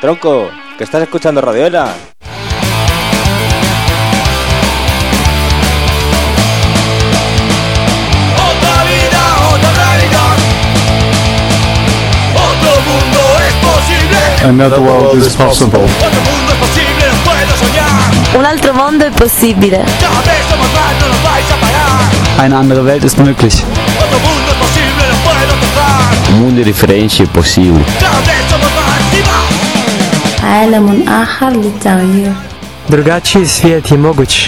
Tronco, que estás escuchando Radioela. Otra vida, otra realidad. Otro mundo es posible. Another world is possible. Otro mundo es posible, lo puedo soñar. Un altro mondo è possibile. Cada vez somos más, no nos vais a parar. Eine andere Welt ist möglich. Otro mundo es posible, lo puedo tocar. Um mundo diferente é possível. Cada vez somos más y más. عالم آخر للتغيير. Drugačiji svijet je moguć.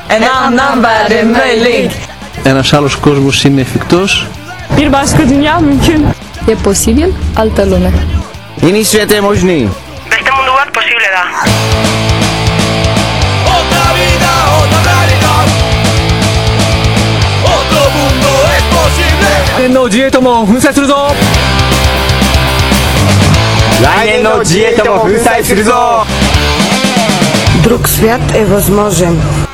Ένας άλλος κόσμος είναι εφικτός. Bir başka dünya mümkün. E posibil altă lume. Jiný svět je možný. Beste mundu bat posible da. Otra vida, otra realidad. Otro mundo es posible. 来年の自衛とも粉砕するぞ。 来年の自衛とも粉砕するぞ。 Drug świat je возможен.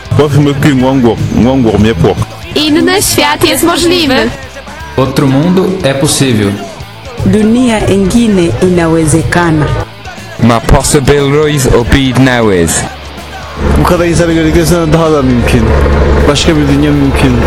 Inny świat jest możliwy. Outro mundo é possível. Dunia ingine inawezekana. Ma possibilities obednawes. Bu kadar insanı gördükten daha da mümkün. Başka bir dünya mümkün.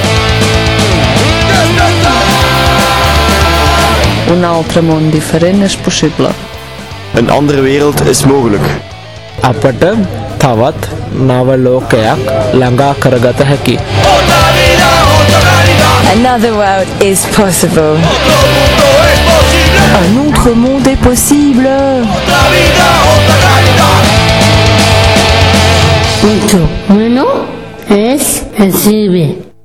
Un altre món diferent és possible. Een andere wereld is mogelijk. අපට තවත් නව ලෝකයක් ළඟා කරගත හැකි. Otra vida, otra realidad. Another world is possible. Otro mundo es posible. Un autre monde est possible. Otra vida, otra realidad. Otro mundo es posible.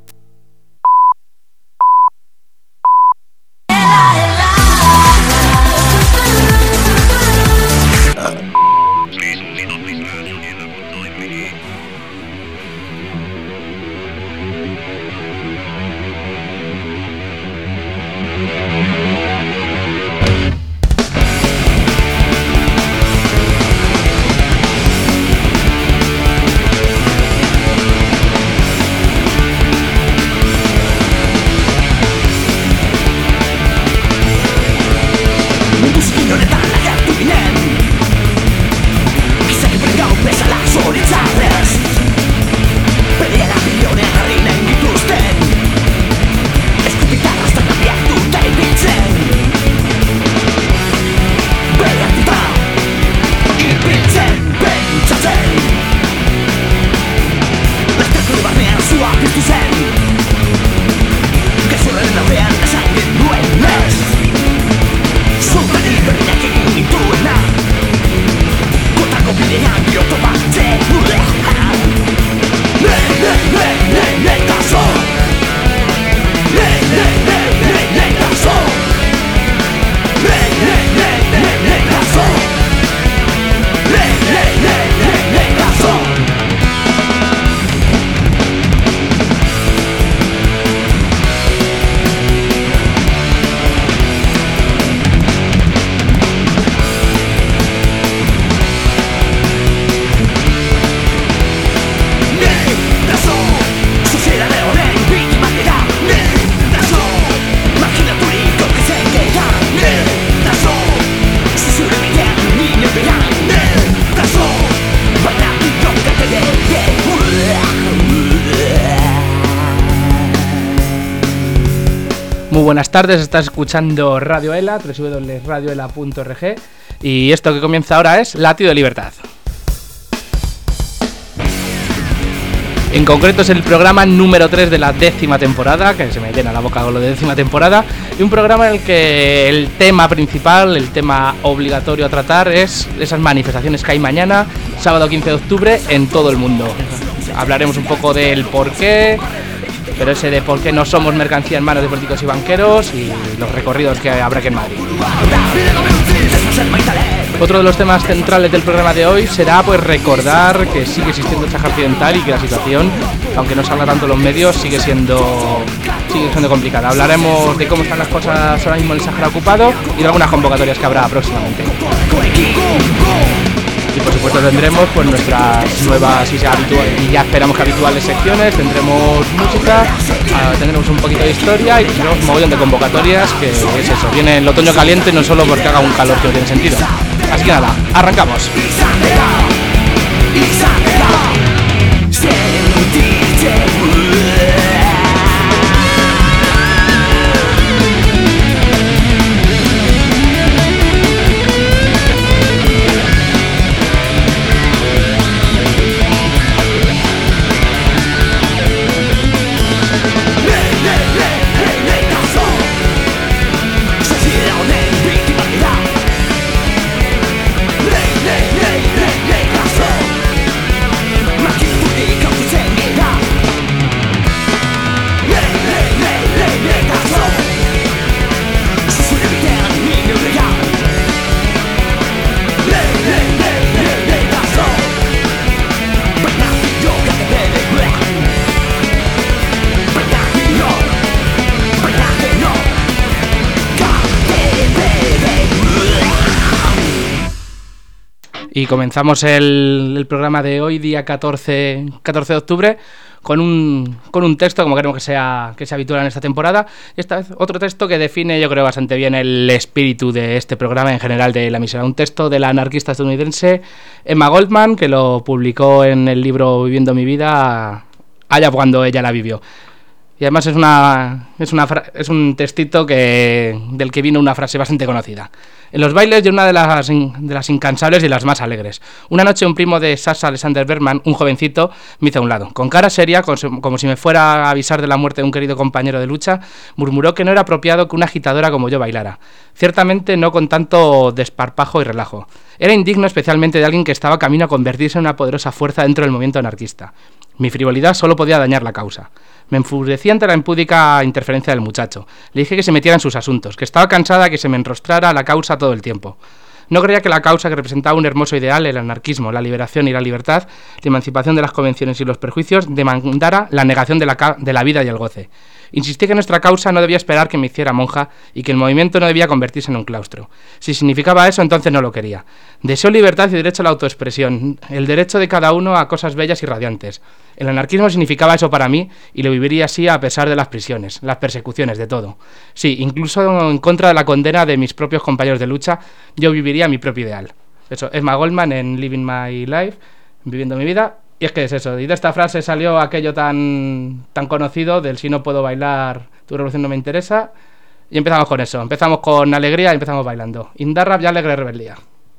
Muy buenas tardes, estás escuchando Radioela, www.radioela.org, y esto que comienza ahora es Latido de Libertad. En concreto es el programa número 3 de la 10ª temporada, que se me llena la boca con lo de 10ª temporada, y un programa en el que el tema principal, el tema obligatorio a tratar es esas manifestaciones que hay mañana, sábado 15 de octubre, en todo el mundo. Hablaremos un poco del porqué, pero ese de por qué no somos mercancía en manos de políticos y banqueros y los recorridos que habrá que en Madrid. Otro de los temas centrales del programa de hoy será pues recordar que sigue existiendo el Sáhara Occidental y que la situación, aunque no salga tanto en los medios, sigue siendo complicada. Hablaremos de cómo están las cosas ahora mismo en el Sáhara ocupado y de algunas convocatorias que habrá próximamente. Y por supuesto tendremos pues nuestras nuevas y ya esperamos que habituales secciones, tendremos música, tendremos un poquito de historia y tendremos un mogollón de convocatorias, que es eso, viene el otoño caliente no solo porque haga un calor que no tiene sentido, Así que nada, arrancamos. Y comenzamos el programa de hoy, día 14 de octubre, con un texto, como queremos que sea habitual en esta temporada. Y esta vez otro texto que define, yo creo, bastante bien el espíritu de este programa en general de la emisora. Un texto de la anarquista estadounidense Emma Goldman, que lo publicó en el libro Viviendo mi vida, allá cuando ella la vivió. Y además es un textito del que vino una frase bastante conocida. En los bailes de una de las incansables y las más alegres. Una noche un primo de Sasha Alexander Bergman, un jovencito, me hizo a un lado. Con cara seria, como si me fuera a avisar de la muerte de un querido compañero de lucha, murmuró que no era apropiado que una agitadora como yo bailara. Ciertamente no con tanto desparpajo y relajo. Era indigno especialmente de alguien que estaba camino a convertirse en una poderosa fuerza dentro del movimiento anarquista. Mi frivolidad solo podía dañar la causa. Me enfurecí ante la impúdica interferencia del muchacho. Le dije que se metiera en sus asuntos, que estaba cansada de que se me enrostrara a la causa todo el tiempo. No creía que la causa que representaba un hermoso ideal, el anarquismo, la liberación y la libertad, la emancipación de las convenciones y los perjuicios, demandara la negación de la vida y el goce. Insistí que nuestra causa no debía esperar que me hiciera monja y que el movimiento no debía convertirse en un claustro. Si significaba eso, entonces no lo quería. Deseo libertad y derecho a la autoexpresión, el derecho de cada uno a cosas bellas y radiantes. El anarquismo significaba eso para mí y lo viviría así a pesar de las prisiones, las persecuciones, de todo. Sí, incluso en contra de la condena de mis propios compañeros de lucha, yo viviría mi propio ideal. Eso, Emma Goldman en Living My Life, Viviendo mi vida. Y es que es eso, y de esta frase salió aquello tan conocido del si no puedo bailar, tu revolución no me interesa. Y empezamos con eso, empezamos con alegría y empezamos bailando. Indarrap y Alegre Rebeldía.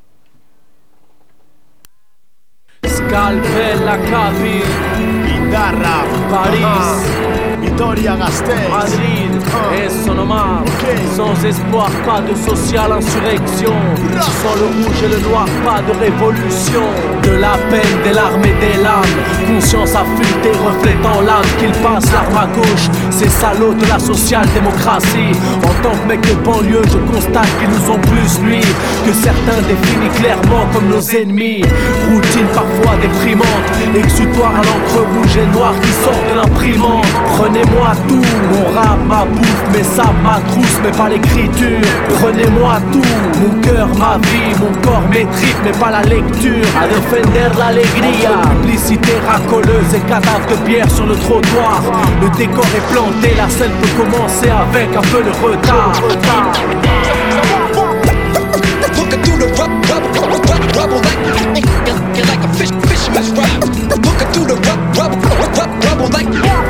Scalpel la Capi, Indarrap, París, Vitoria-Gasteiz, Madrid, eso nomás, sans espoir, pas de sociale insurrection, sans le rouge et le noir, pas de révolution, de la peine, des larmes et des lames, conscience affûtée, reflétant l'âme qu'il passe l'arme à gauche, ces salauds de la social-démocratie, en tant que mec de banlieue, je constate qu'ils nous ont plus nui, que certains définis clairement comme nos ennemis, routine parfois déprimante, exutoire à l'encre rouge et noire qui sort de l'imprimante, prenez-moi tout, mon rap, ma bouffe, mes sables, ma trousse, mais pas l'écriture. Prenez-moi tout, mon cœur, ma vie, mon corps, mes tripes, mais pas la lecture. A defender l'alegria, publicité racoleuse et cadavres de pierre sur le trottoir. Le décor est planté, la scène peut commencer avec un peu de retard. Looking through the rubble like a fisherman's rap. Looking through the rubble like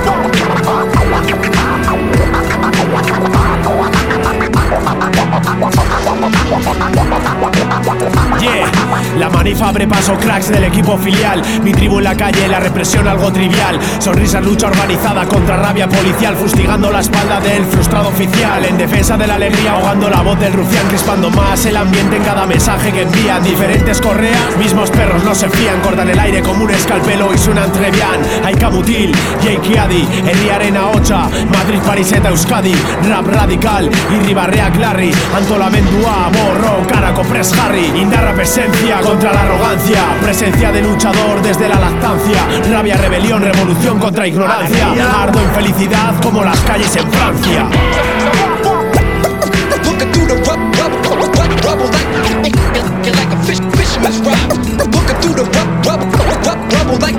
Yeah, la manif abre paso, cracks del equipo filial. Mi tribu en la calle, la represión algo trivial. Sonrisas, lucha organizada contra rabia policial, fustigando la espalda del frustrado oficial. En defensa de la alegría, ahogando la voz del rufián, crispando más el ambiente en cada mensaje que envían. Diferentes correas, mismos perros no se fían. Cortan el aire como un escalpelo y suenan trevian. Hay Camutil, Jake Adi, Eri Arena Ocha, Madrid, Pariseta, Euskadi, Rap Radical, Irribarrea Clarry, Antola Mendua, Morro, Caraco, Press Harry. Indarrap esencia contra la arrogancia, presencia de luchador desde la lactancia. Rabia, rebelión, revolución contra ignorancia. Ardo en felicidad como las calles en Francia. Looking through the rubble like a fisherman's rap. Looking through the rubble like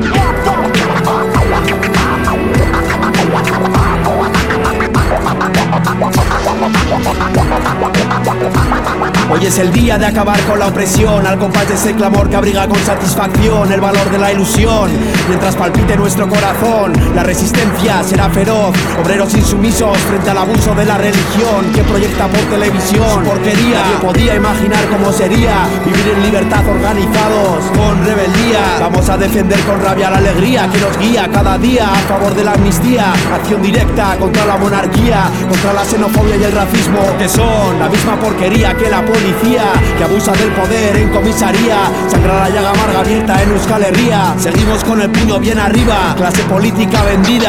Hoy es el día día de acabar con la opresión, al compás de ese clamor que abriga con satisfacción el valor de la ilusión. Mientras palpite nuestro corazón, la resistencia será feroz. Obreros insumisos frente al abuso de la religión que proyecta por televisión su porquería. Nadie podía imaginar cómo sería vivir en libertad organizados con rebeldía. Vamos a defender con rabia la alegría que nos guía cada día a favor de la amnistía. Acción directa contra la monarquía, contra la xenofobia y el racismo, que son la misma porquería que la policía que abusa del poder en comisaría. Sangra la llaga amarga abierta en Euskal Herria. Seguimos con el puño bien arriba, clase política vendida.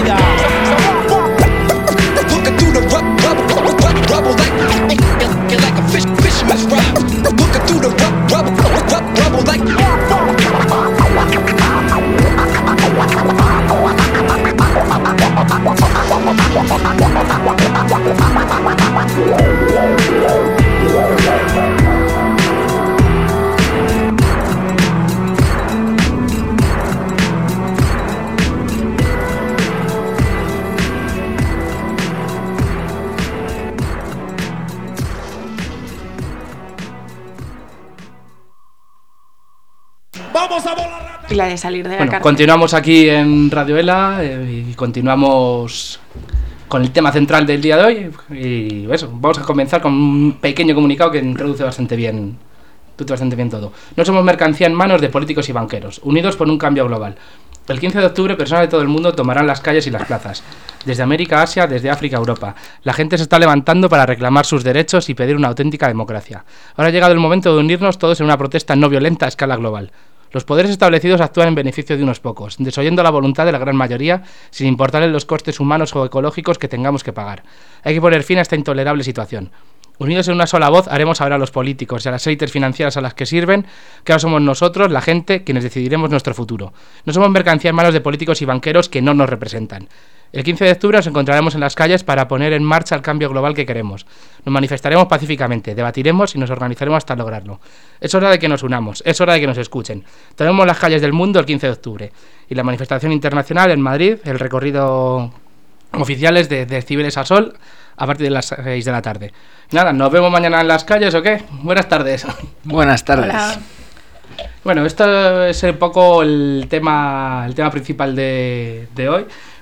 Y la de salir de la cárcel. Continuamos aquí en Radioela y continuamos con el tema central del día de hoy. Y eso, vamos a comenzar con un pequeño comunicado que introduce bastante bien todo. No somos mercancía en manos de políticos y banqueros, unidos por un cambio global. El 15 de octubre, personas de todo el mundo tomarán las calles y las plazas. Desde América a Asia, desde África a Europa. La gente se está levantando para reclamar sus derechos y pedir una auténtica democracia. Ahora ha llegado el momento de unirnos todos en una protesta no violenta a escala global. Los poderes establecidos actúan en beneficio de unos pocos, desoyendo la voluntad de la gran mayoría, sin importarles los costes humanos o ecológicos que tengamos que pagar. Hay que poner fin a esta intolerable situación. Unidos en una sola voz, haremos saber a los políticos y a las élites financieras a las que sirven que ahora somos nosotros, la gente, quienes decidiremos nuestro futuro. No somos mercancía en manos de políticos y banqueros que no nos representan. El 15 de octubre nos encontraremos en las calles para poner en marcha el cambio global que queremos. Nos manifestaremos pacíficamente, debatiremos y nos organizaremos hasta lograrlo. Es hora de que nos unamos, es hora de que nos escuchen. Tenemos las calles del mundo el 15 de octubre y la manifestación internacional en Madrid, el recorrido oficial es de Cibeles a Sol a partir de las 6 de la tarde. Nada, ¿nos vemos mañana en las calles o qué? Buenas tardes. Buenas tardes. Hola. Bueno, esto es un poco el tema principal de hoy.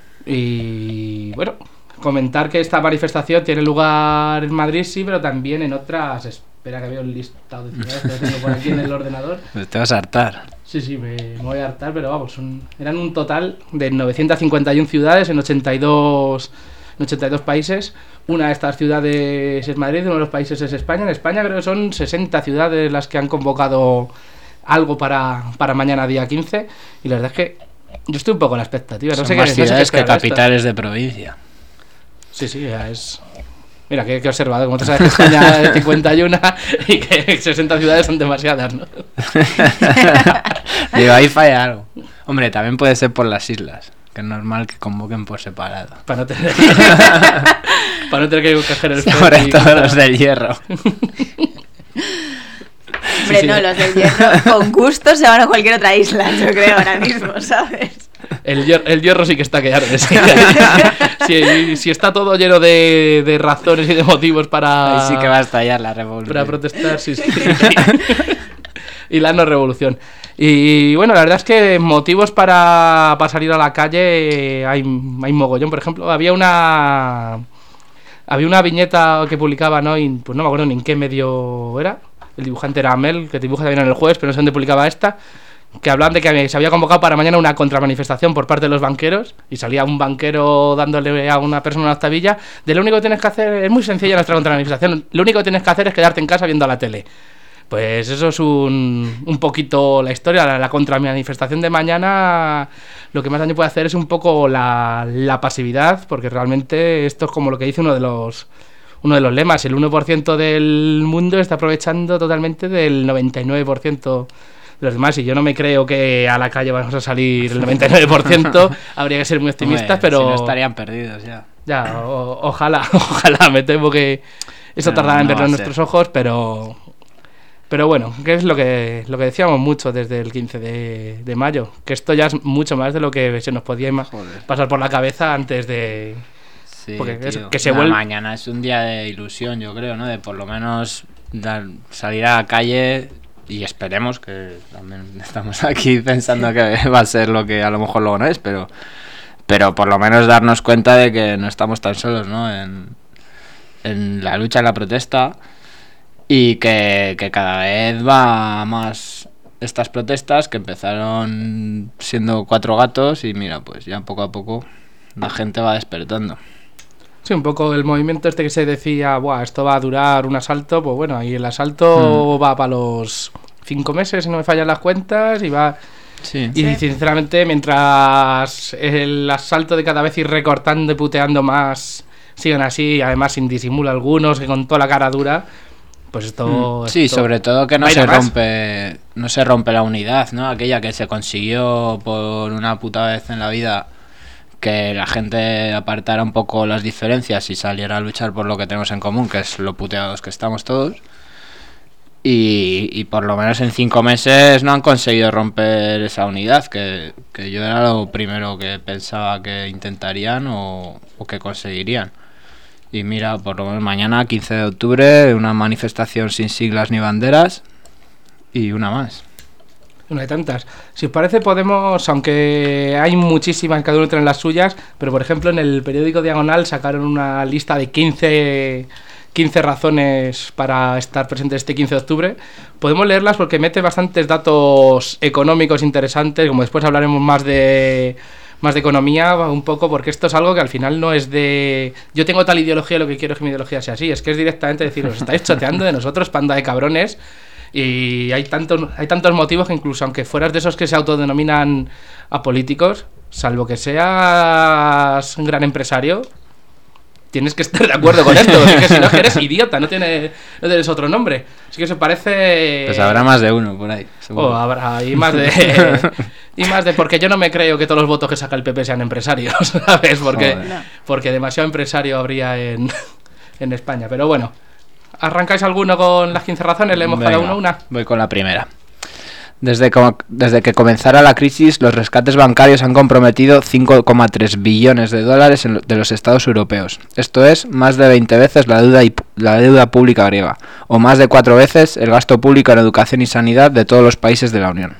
Y bueno, comentar que esta manifestación tiene lugar en Madrid, sí, pero también en otras. Espera que veo el listado de ciudades que lo tengo por aquí en el ordenador. Te vas a hartar. Sí, me voy a hartar, pero vamos, eran un total de 951 ciudades en 82 países. Una de estas ciudades es Madrid, uno de los países es España. En España creo que son 60 ciudades las que han convocado algo para mañana día 15. Y la verdad es que yo estoy un poco a la expectativa. Son más ciudades que capitales de provincia. Sí, ya es... Mira, que he observado, como tú sabes que España es 51 y que 60 ciudades son demasiadas, ¿no? Digo, ahí falla algo. Hombre, también puede ser por las islas, que es normal que convoquen por separado. Para no tener que coger el sobre todo los del Hierro. Hombre, sí. No, los del Hierro con gusto se van a cualquier otra isla, yo creo, ahora mismo, ¿sabes? El hierro sí que está que arde. Si está todo lleno de razones y de motivos para... Ahí sí que va a estallar la revolución. Para protestar, sí. Y la no revolución. Y bueno, la verdad es que motivos para salir a la calle hay mogollón. Por ejemplo, había una viñeta que publicaba, ¿no? Y, pues no me acuerdo ni en qué medio era. El dibujante era Amel, que dibuja también en El Jueves, pero no sé dónde publicaba esta, que hablaban de que se había convocado para mañana una contramanifestación por parte de los banqueros, y salía un banquero dándole a una persona una octavilla, de lo único que tienes que hacer, es muy sencilla nuestra contramanifestación, lo único que tienes que hacer es quedarte en casa viendo la tele. Pues eso es un poquito la historia. La contramanifestación de mañana lo que más daño puede hacer es un poco la pasividad, porque realmente esto es como lo que dice uno de los lemas: el 1% del mundo está aprovechando totalmente del 99% de los demás, y yo no me creo que a la calle vamos a salir el 99%, habría que ser muy optimistas. Hombre, pero si no estarían perdidos ya. Ya, ojalá, me temo que eso tardará en verlo en nuestros ojos, pero bueno, que es lo que decíamos mucho desde el 15 de mayo, que esto ya es mucho más de lo que se nos podía pasar por la cabeza antes de... Sí, porque tío, que se vuelve... Mañana es un día de ilusión, yo creo, ¿no? De por lo menos salir a la calle y esperemos que también estamos aquí pensando que va a ser lo que a lo mejor luego no es, pero por lo menos darnos cuenta de que no estamos tan solos, ¿no? En la lucha, en la protesta, y que cada vez va más estas protestas que empezaron siendo 4 gatos y mira, pues ya poco a poco la gente va despertando. Sí, un poco el movimiento este que se decía, buah, esto va a durar un asalto, pues bueno, ahí el asalto va para los 5 meses, si no me fallan las cuentas, y va... Sí. Y sinceramente, mientras el asalto de cada vez ir recortando y puteando más siguen así, además sin disimulo algunos, que con toda la cara dura, pues esto... Sí, esto... sobre todo que no se rompe la unidad, ¿no? Aquella que se consiguió por una puta vez en la vida, que la gente apartara un poco las diferencias y saliera a luchar por lo que tenemos en común, que es lo puteados que estamos todos. Y por lo menos en 5 meses no han conseguido romper esa unidad, que yo era lo primero que pensaba que intentarían o que conseguirían. Y mira, por lo menos mañana, 15 de octubre, una manifestación sin siglas ni banderas y una más. Una de tantas. Si os parece, podemos, aunque hay muchísimas, cada uno tiene las suyas, pero por ejemplo en el periódico Diagonal sacaron una lista de 15 razones para estar presentes este 15 de octubre. Podemos leerlas porque mete bastantes datos económicos interesantes, como después hablaremos más de economía un poco, porque esto es algo que al final no es de yo tengo tal ideología, lo que quiero es que mi ideología sea así, es que es directamente decir, os estáis choteando de nosotros, panda de cabrones, y hay tantos motivos que incluso aunque fueras de esos que se autodenominan apolíticos, salvo que seas un gran empresario, tienes que estar de acuerdo con esto, porque si no eres idiota, no tienes otro nombre. Así que se parece... Pues habrá más de uno por ahí, seguro. Habrá, y más de... porque yo no me creo que todos los votos que saca el PP sean empresarios, ¿sabes? Porque demasiado empresario habría en España. Pero bueno, ¿arrancáis alguno con las 15 razones? ¿Leemos cada uno una? Voy con la primera. Desde que comenzara la crisis, los rescates bancarios han comprometido 5,3 billones de dólares de los estados europeos. Esto es más de 20 veces la deuda pública griega, o más de 4 veces el gasto público en educación y sanidad de todos los países de la Unión.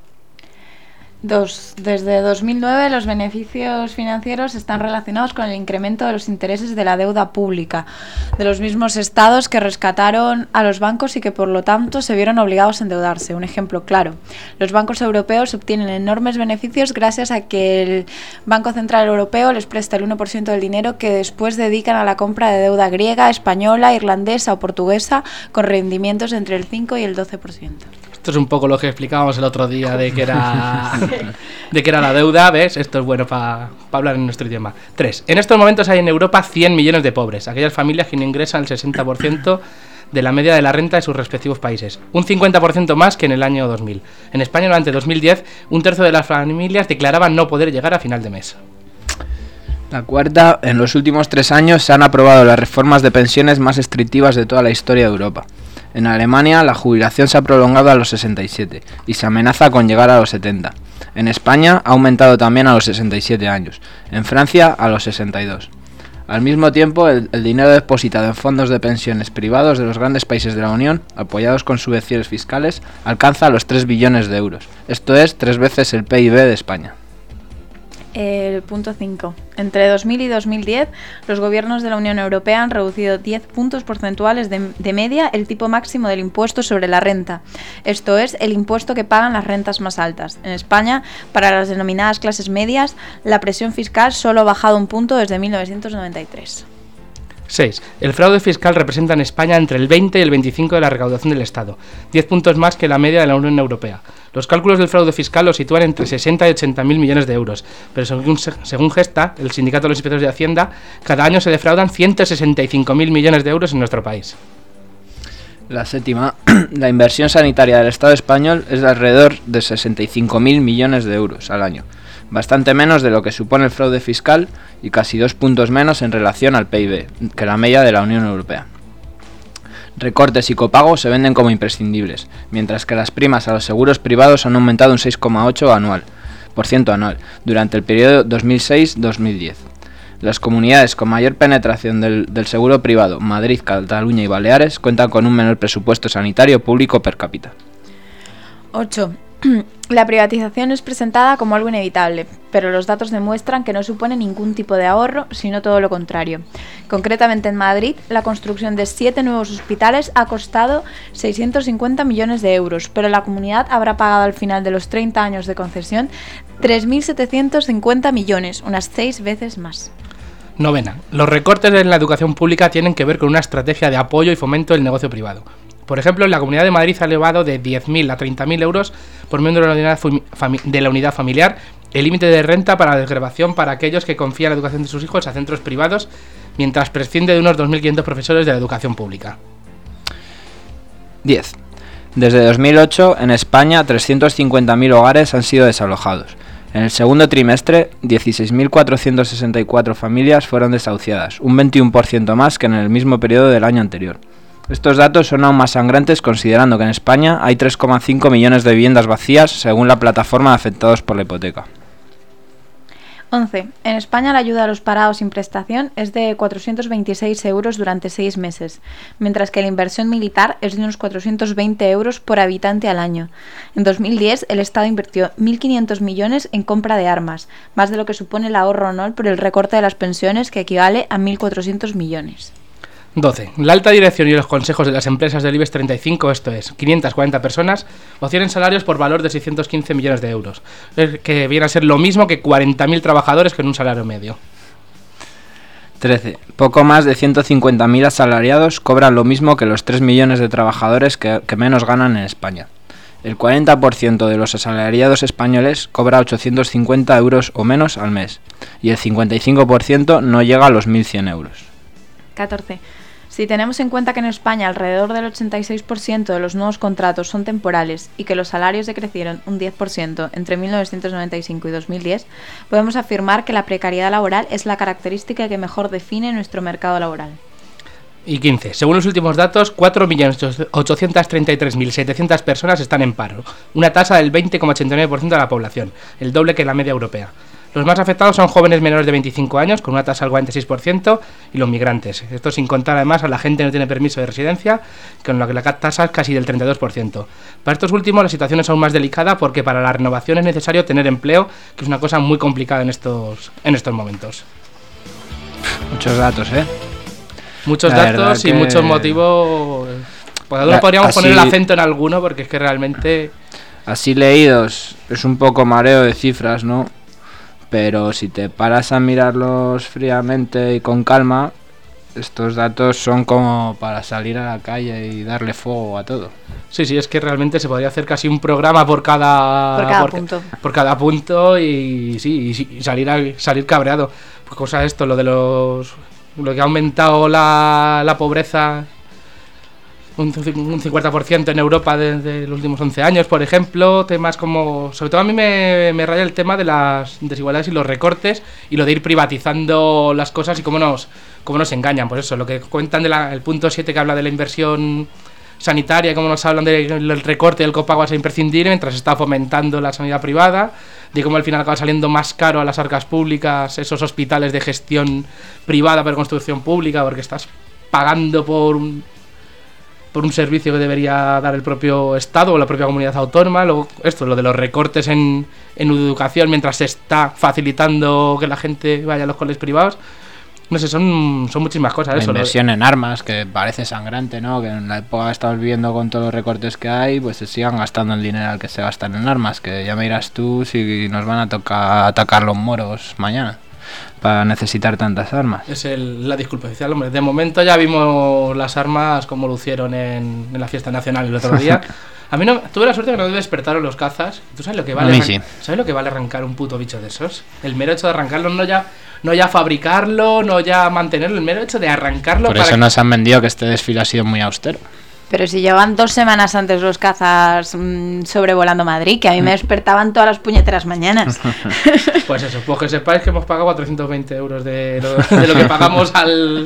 2. Desde 2009 los beneficios financieros están relacionados con el incremento de los intereses de la deuda pública de los mismos estados que rescataron a los bancos y que por lo tanto se vieron obligados a endeudarse. Un ejemplo claro, los bancos europeos obtienen enormes beneficios gracias a que el Banco Central Europeo les presta el 1% del dinero que después dedican a la compra de deuda griega, española, irlandesa o portuguesa con rendimientos entre el 5 y el 12%. Esto es un poco lo que explicábamos el otro día de que era la deuda, ¿ves? Esto es bueno para hablar en nuestro idioma. 3. En estos momentos hay en Europa 100 millones de pobres, aquellas familias que no ingresan el 60% de la media de la renta de sus respectivos países, un 50% más que en el año 2000. En España, durante 2010, un tercio de las familias declaraban no poder llegar a final de mes. La cuarta, en los últimos 3 años se han aprobado las reformas de pensiones más restrictivas de toda la historia de Europa. En Alemania, la jubilación se ha prolongado a los 67 y se amenaza con llegar a los 70. En España, ha aumentado también a los 67 años. En Francia, a los 62. Al mismo tiempo, el dinero depositado en fondos de pensiones privados de los grandes países de la Unión, apoyados con subvenciones fiscales, alcanza los 3 billones de euros. Esto es 3 veces el PIB de España. Punto 5. Entre 2000 y 2010, los gobiernos de la Unión Europea han reducido 10 puntos porcentuales de media el tipo máximo del impuesto sobre la renta. Esto es, el impuesto que pagan las rentas más altas. En España, para las denominadas clases medias, la presión fiscal solo ha bajado un punto desde 1993. 6. El fraude fiscal representa en España entre el 20 y el 25 de la recaudación del Estado, 10 puntos más que la media de la Unión Europea. Los cálculos del fraude fiscal lo sitúan entre 60 y 80.000 millones de euros, pero según Gesta, el Sindicato de los Inspectores de Hacienda, cada año se defraudan 165.000 millones de euros en nuestro país. La séptima, la inversión sanitaria del Estado español es de alrededor de 65.000 millones de euros al año, bastante menos de lo que supone el fraude fiscal y casi 2 puntos menos en relación al PIB que la media de la Unión Europea. Recortes y copagos se venden como imprescindibles, mientras que las primas a los seguros privados han aumentado un 6,8% anual durante el periodo 2006-2010. Las comunidades con mayor penetración del seguro privado, Madrid, Cataluña y Baleares, cuentan con un menor presupuesto sanitario público per cápita. 8. La privatización es presentada como algo inevitable, pero los datos demuestran que no supone ningún tipo de ahorro, sino todo lo contrario. Concretamente en Madrid, la construcción de 7 nuevos hospitales ha costado 650 millones de euros, pero la comunidad habrá pagado al final de los 30 años de concesión 3.750 millones, unas 6 veces más. 9. Los recortes en la educación pública tienen que ver con una estrategia de apoyo y fomento del negocio privado. Por ejemplo, en la Comunidad de Madrid ha elevado de 10.000 a 30.000 euros por miembro de la unidad familiar el límite de renta para la desgravación para aquellos que confían la educación de sus hijos a centros privados, mientras prescinde de unos 2.500 profesores de la educación pública. 10. Desde 2008, en España, 350.000 hogares han sido desalojados. En el segundo trimestre, 16.464 familias fueron desahuciadas, un 21% más que en el mismo periodo del año anterior. Estos datos son aún más sangrantes considerando que en España hay 3,5 millones de viviendas vacías según la plataforma de afectados por la hipoteca. 11. En España la ayuda a los parados sin prestación es de 426 euros durante 6 meses, mientras que la inversión militar es de unos 420 euros por habitante al año. En 2010 el Estado invirtió 1.500 millones en compra de armas, más de lo que supone el ahorro anual por el recorte de las pensiones, que equivale a 1.400 millones. 12. La alta dirección y los consejos de las empresas del IBEX 35, esto es, 540 personas, obtienen salarios por valor de 615 millones de euros, que viene a ser lo mismo que 40.000 trabajadores con un salario medio. 13. Poco más de 150.000 asalariados cobran lo mismo que los 3 millones de trabajadores que menos ganan en España. El 40% de los asalariados españoles cobra 850 euros o menos al mes, y el 55% no llega a los 1.100 euros. 14. Si tenemos en cuenta que en España alrededor del 86% de los nuevos contratos son temporales y que los salarios decrecieron un 10% entre 1995 y 2010, podemos afirmar que la precariedad laboral es la característica que mejor define nuestro mercado laboral. Y 15. Según los últimos datos, 4.833.700 personas están en paro, una tasa del 20,89% de la población, el doble que la media europea. Los más afectados son jóvenes menores de 25 años, con una tasa del 46%, y los migrantes. Esto sin contar además a la gente que no tiene permiso de residencia, con la que la tasa es casi del 32%. Para estos últimos la situación es aún más delicada porque para la renovación es necesario tener empleo, que es una cosa muy complicada en estos momentos. Muchos datos, ¿eh? Muchos datos y muchos motivos. Pues podríamos poner el acento en alguno porque es que realmente... Así leídos, es un poco mareo de cifras, ¿no? Pero si te paras a mirarlos fríamente y con calma, estos datos son como para salir a la calle y darle fuego a todo. Sí, es que realmente se podría hacer casi un programa por cada punto y salir cabreado. Pues cosa esto, lo que ha aumentado la pobreza un 50% en Europa desde los últimos 11 años, por ejemplo, temas como... Sobre todo a mí me raya el tema de las desigualdades y los recortes y lo de ir privatizando las cosas y cómo nos engañan. Por eso, lo que cuentan del punto 7 que habla de la inversión sanitaria y cómo nos hablan del recorte del copago a ser imprescindible mientras se está fomentando la sanidad privada, de cómo al final acaba saliendo más caro a las arcas públicas esos hospitales de gestión privada pero construcción pública porque estás pagando por un servicio que debería dar el propio Estado o la propia comunidad autónoma. Luego lo de los recortes en educación mientras se está facilitando que la gente vaya a los colegios privados. No sé, son muchísimas cosas. La inversión en armas, que parece sangrante, ¿no? Que en la época que estamos viviendo con todos los recortes que hay, pues se sigan gastando el dinero al que se gastan en armas, que ya me dirás tú si nos van a tocar atacar los moros mañana para necesitar tantas armas. Es la disculpa oficial, hombre. De momento ya vimos las armas como lucieron en la fiesta nacional el otro día. A mí tuve la suerte que no despertaron los cazas. ¿Tú sabes lo que vale? ¿Sabes lo que vale arrancar un puto bicho de esos? El mero hecho de arrancarlo, no ya fabricarlo, no ya mantenerlo, el mero hecho de arrancarlo. Por eso nos han vendido que este desfile ha sido muy austero. Pero si llevan 2 semanas antes los cazas sobrevolando Madrid, que a mí me despertaban todas las puñeteras mañanas. Pues eso, pues que sepáis que hemos pagado 420 euros de lo que pagamos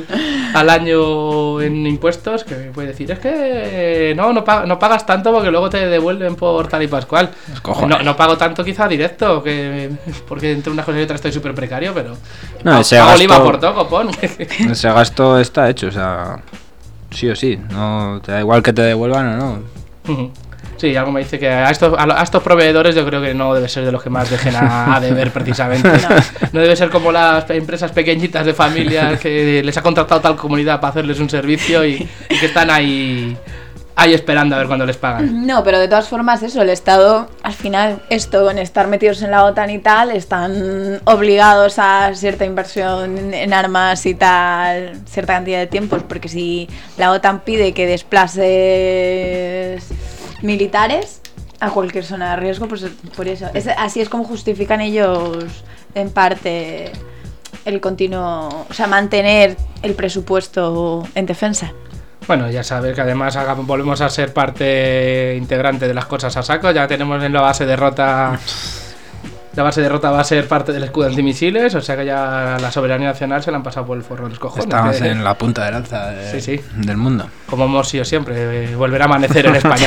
al año en impuestos, que me puede decir, es que no pagas tanto porque luego te devuelven por tal y pascual. No pago tanto quizá directo, porque entre unas cosas y otras estoy súper precario, pero pago el IVA por todo, copón. Ese gasto está hecho, o sea, sí o sí, no te da igual que te devuelvan o no. Sí, algo me dice que a estos proveedores yo creo que no debe ser de los que más dejen a deber precisamente. No debe ser como las empresas pequeñitas de familias que les ha contratado tal comunidad para hacerles un servicio y que están ahí esperando a ver cuándo les pagan. No, pero de todas formas eso, el Estado, al final, esto en estar metidos en la OTAN y tal, están obligados a cierta inversión en armas y tal, cierta cantidad de tiempos, porque si la OTAN pide que desplaces militares a cualquier zona de riesgo, pues por eso. Así es como justifican ellos, en parte, el continuo, o sea, mantener el presupuesto en defensa. Bueno, ya sabes que además volvemos a ser parte integrante de las cosas a saco. Ya tenemos en la base de Rota. La base de Rota va a ser parte del escudo antimisiles, o sea que ya la soberanía nacional se la han pasado por el forro de los cojones. Estamos en la punta de lanza del mundo. Como hemos sido siempre, volverá a amanecer en España.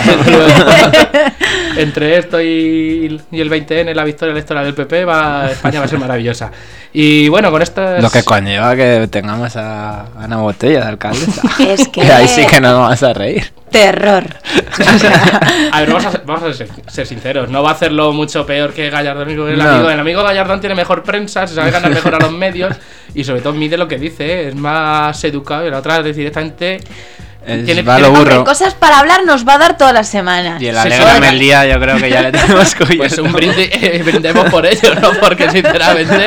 Entre esto y el 20N, la victoria electoral del PP, España va a ser maravillosa. Y bueno, con esto lo que conlleva que tengamos a Ana Botella de alcaldesa. Es que ahí sí que nos vamos a reír. Terror. A ver, vamos a ser sinceros. No va a hacerlo mucho peor que Gallardón. El amigo Gallardón tiene mejor prensa, se sabe ganar mejor a los medios y sobre todo mide lo que dice. Es más educado y la otra es directamente... Tiene cosas para hablar nos va a dar toda la semana. Y el Alégrame el día yo creo que ya le tenemos cubierto. Pues un brindemos por ello, ¿no? Porque sinceramente...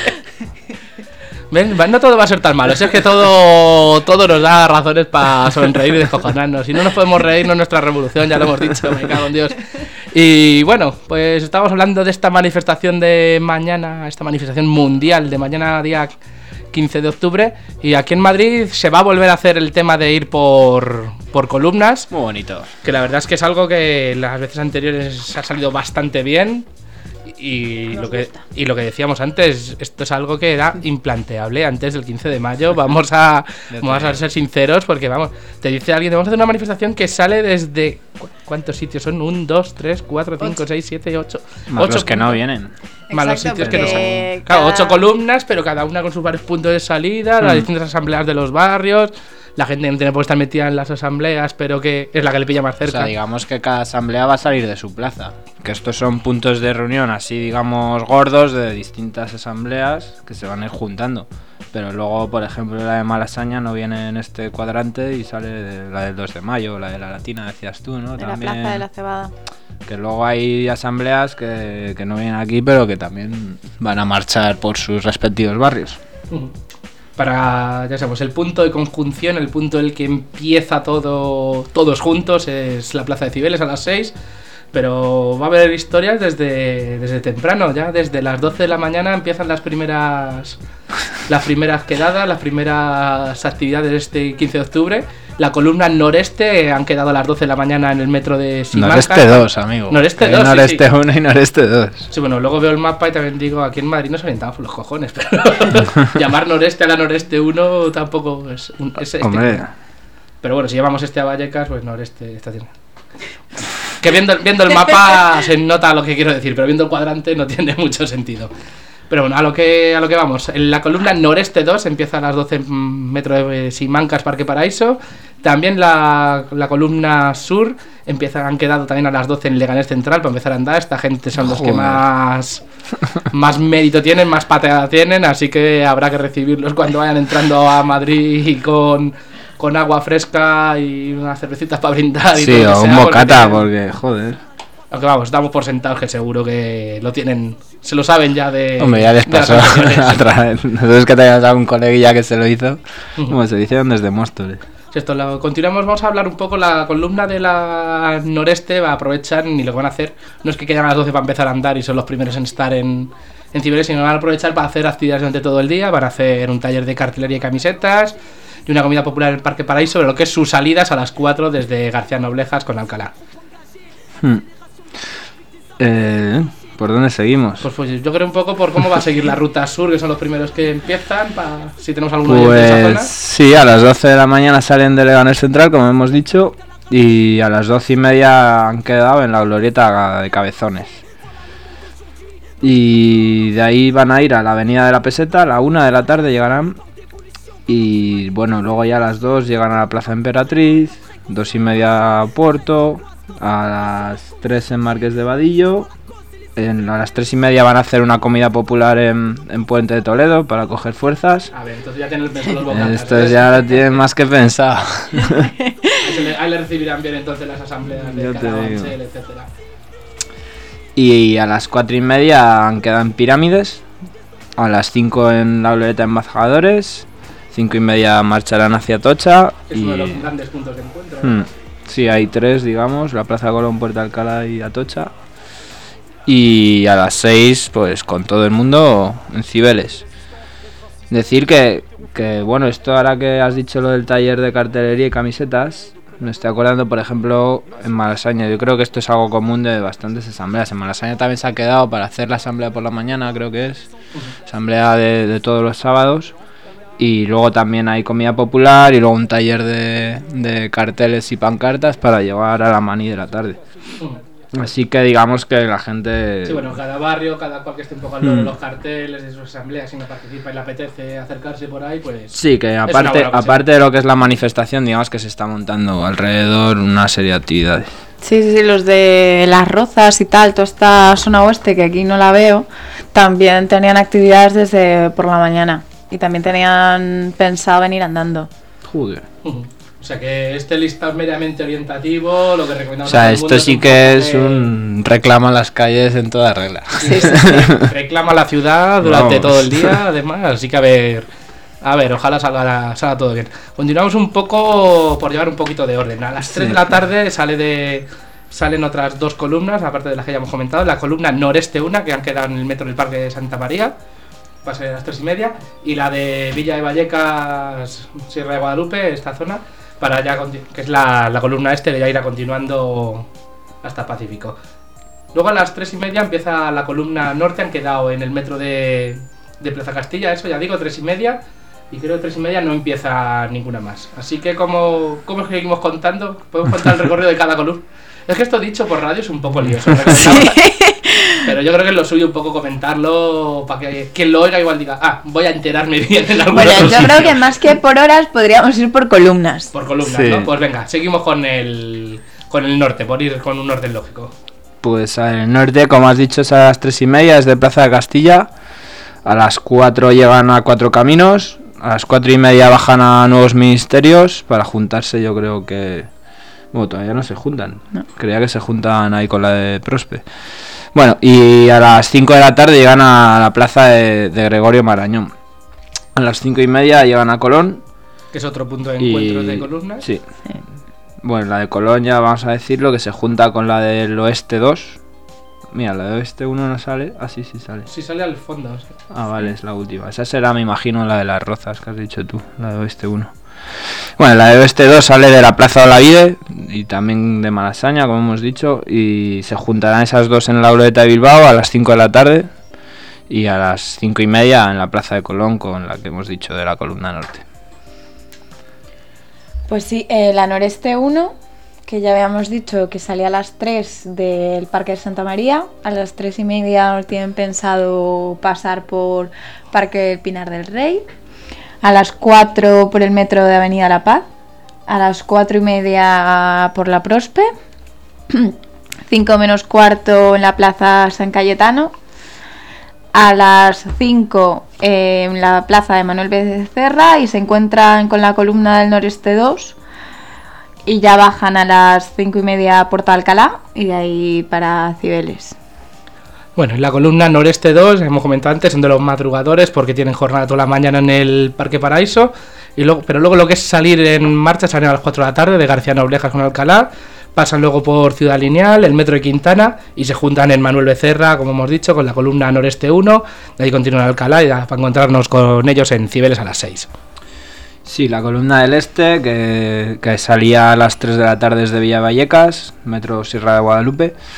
No todo va a ser tan malo, es que todo nos da razones para sonreír y descojonarnos. Si no nos podemos reír, no es nuestra revolución, ya lo hemos dicho, me cago en Dios. Y bueno, pues estamos hablando de esta manifestación de mañana, esta manifestación mundial de mañana, día 15 de octubre. Y aquí en Madrid se va a volver a hacer el tema de ir por columnas. Muy bonito. Que la verdad es que es algo que las veces anteriores ha salido bastante bien. Y lo que decíamos antes, esto es algo que era implanteable antes del 15 de mayo. Vamos a ser sinceros, porque vamos, te dice alguien, vamos a hacer una manifestación que sale desde... ¿Cuántos sitios son? 1, 2, 3, 4, 5, 6, 7, 8. Más los que no vienen. Más los sitios que no salen. Claro, 8 columnas, pero cada una con sus varios puntos de salida, las distintas asambleas de los barrios. La gente no tiene por estar metida en las asambleas, pero que es la que le pilla más cerca. O sea, digamos que cada asamblea va a salir de su plaza. Que estos son puntos de reunión así, digamos, gordos de distintas asambleas que se van a ir juntando. Pero luego, por ejemplo, la de Malasaña no viene en este cuadrante y sale la del 2 de mayo, la de la Latina, decías tú, ¿no? De también, la Plaza de la Cebada. Que luego hay asambleas que no vienen aquí, pero que también van a marchar por sus respectivos barrios. Para, ya sabemos, el punto de conjunción, el punto en el que empieza todos juntos es la Plaza de Cibeles a las 6, pero va a haber historias desde temprano, ya desde las 12 de la mañana empiezan las primeras quedadas, las primeras actividades de este 15 de octubre. La columna noreste han quedado a las 12 de la mañana en el metro de Simancas. Noreste 2, amigo. Noreste 2, Noreste 1 y Noreste 2. Sí, bueno, luego veo el mapa y también digo, aquí en Madrid nos orientamos por los cojones, pero llamar noreste a la Noreste 1 tampoco es Hombre. Pero bueno, si llamamos este a Vallecas, pues noreste estación. Que viendo el mapa se nota lo que quiero decir, pero viendo el cuadrante no tiene mucho sentido. Pero bueno, a lo que vamos. En la columna noreste 2 empieza a las 12 metro de Simancas, Parque Paraíso. También la columna sur han quedado también a las 12 en Leganés Central para empezar a andar. Esta gente son los que más mérito tienen, más pateada tienen, así que habrá que recibirlos cuando vayan entrando a Madrid y con agua fresca y unas cervecitas para brindar. Sí, y todo o un bocata, porque joder. Aunque vamos, damos por sentados que seguro que lo tienen, se lo saben ya de... Hombre, ya les pasó otra vez. Nosotros que teníamos algún coleguilla que se lo hizo, como se lo hicieron desde Móstoles. Si esto lo continuamos, vamos a hablar un poco. La columna de la noreste va a aprovechar, y lo que van a hacer no es que quedan a las 12 para empezar a andar y son los primeros en estar en Cibeles, sino van a aprovechar para hacer actividades durante todo el día. Van a hacer un taller de cartelería y camisetas y una comida popular en el Parque Paraíso, sobre lo que es sus salidas a las 4 desde García Noblejas con Alcalá. ¿Por dónde seguimos? Pues yo creo un poco por cómo va a seguir la ruta sur, que son los primeros que empiezan, si tenemos alguno de esa zona. Sí, a las 12 de la mañana salen de Leganés Central, como hemos dicho, y a las 12:30 han quedado en la glorieta de Cabezones. Y de ahí van a ir a la Avenida de la Peseta, a la 1 de la tarde llegarán. Y bueno, luego ya a las 2 llegan a la Plaza Emperatriz, 2:30 a Puerto, a las 3 en Marqués de Vadillo. A las 3:30 van a hacer una comida popular en Puente de Toledo para coger fuerzas. A ver, entonces ya tienen pensado los bocatas. Estos ya lo tienen más que pensado. Ahí le recibirán bien entonces las asambleas de Carabanchel, etcétera. Y a las 4:30 han quedado en Pirámides. A las 5 en la glorieta Embajadores. 5:30 marcharán hacia Atocha. Es uno de los grandes puntos de encuentro. Sí, hay 3, digamos, la Plaza Colón, Puerto Alcalá y Atocha. Y a las 6, pues con todo el mundo en Cibeles. Decir que bueno, esto ahora que has dicho lo del taller de cartelería y camisetas, me estoy acordando, por ejemplo, en Malasaña. Yo creo que esto es algo común de bastantes asambleas. En Malasaña también se ha quedado para hacer la asamblea por la mañana, creo que es. Asamblea de todos los sábados. Y luego también hay comida popular y luego un taller de carteles y pancartas para llevar a la mani de la tarde. Así que digamos que la gente... Sí, bueno, cada barrio, cada cual que esté un poco al loro de los carteles de sus asambleas, si no participa y le apetece acercarse por ahí, pues... Sí, que aparte de lo que es la manifestación, digamos que se está montando alrededor una serie de actividades. Sí, los de Las Rozas y tal, toda esta zona oeste que aquí no la veo, también tenían actividades desde por la mañana. Y también tenían pensado venir andando. Joder. O sea que este listado es meramente orientativo, lo que recomendamos. O sea, esto sí que es un reclama las calles en toda regla. Sí. Reclama la ciudad durante todo el día, además, así que a ver, ojalá salga todo bien. Continuamos un poco por llevar un poquito de orden. A las 3 de la tarde salen otras 2 columnas, aparte de las que ya hemos comentado. La columna Noreste 1, que han quedado en el metro del Parque de Santa María, va a ser a las 3:30, y la de Villa de Vallecas, Sierra de Guadalupe, esta zona, que es la columna que ya irá continuando hasta Pacífico. Luego a las 3:30 empieza la columna norte, han quedado en el metro de Plaza Castilla, eso ya digo, 3:30, y creo que 3:30 no empieza ninguna más. Así que ¿cómo seguimos contando? Podemos contar el recorrido de cada columna. Es que esto dicho por radio es un poco lioso, pero yo creo que es lo suyo un poco comentarlo para que quien lo oiga igual diga, voy a enterarme bien en algún Bueno, otro yo sitio. creo que más que por horas podríamos ir por columnas. Por columnas, Sí. ¿no? Pues venga, seguimos con el norte, por ir con un orden lógico. Pues en el norte, como has dicho, es a las 3:30, es de Plaza de Castilla. A las 4 llegan a Cuatro Caminos. A las 4:30 bajan a Nuevos Ministerios para juntarse, yo creo que... Bueno, todavía no se juntan. No. Creía que se juntan ahí con la de Prospe. Bueno, y a las 5 de la tarde llegan a la plaza de Gregorio Marañón. A las 5:30 llegan a Colón. Que es otro punto de encuentro de columnas. Sí. Bueno, la de Colón ya vamos a decirlo, que se junta con la del Oeste 2. Mira, la de Oeste 1 no sale. Ah, sí sale. Sí, sale al fondo. Sí. Ah, vale, es la última. Esa será, me imagino, la de Las Rozas que has dicho tú, la de Oeste 1. Bueno, la de Oeste 2 sale de la Plaza de Olavide y también de Malasaña, como hemos dicho, y se juntarán esas dos en la glorieta de Bilbao a las 5 de la tarde y a las 5:30 en la Plaza de Colón, con la que hemos dicho de la columna norte. Pues sí, la Noreste 1, que ya habíamos dicho que salía a las 3 del Parque de Santa María, a las 3:30 tienen pensado pasar por Parque del Pinar del Rey, a las 4 por el metro de Avenida La Paz, a las 4:30 por la Prospe, 5 menos cuarto en la Plaza San Cayetano, a las 5 en la Plaza de Manuel Becerra y se encuentran con la columna del Noreste 2 y ya bajan a las 5:30 Puerto Alcalá y de ahí para Cibeles. Bueno, en la columna Noreste 2, hemos comentado antes, son de los madrugadores porque tienen jornada toda la mañana en el Parque Paraíso, pero luego lo que es salir en marcha salen a las 4 de la tarde de García Noblejas con Alcalá, pasan luego por Ciudad Lineal, el metro de Quintana y se juntan en Manuel Becerra, como hemos dicho, con la columna Noreste 1, de ahí continúan Alcalá y para encontrarnos con ellos en Cibeles a las 6. Sí, la columna del Este, que salía a las 3 de la tarde desde Villa Vallecas, metro Sierra de Guadalupe,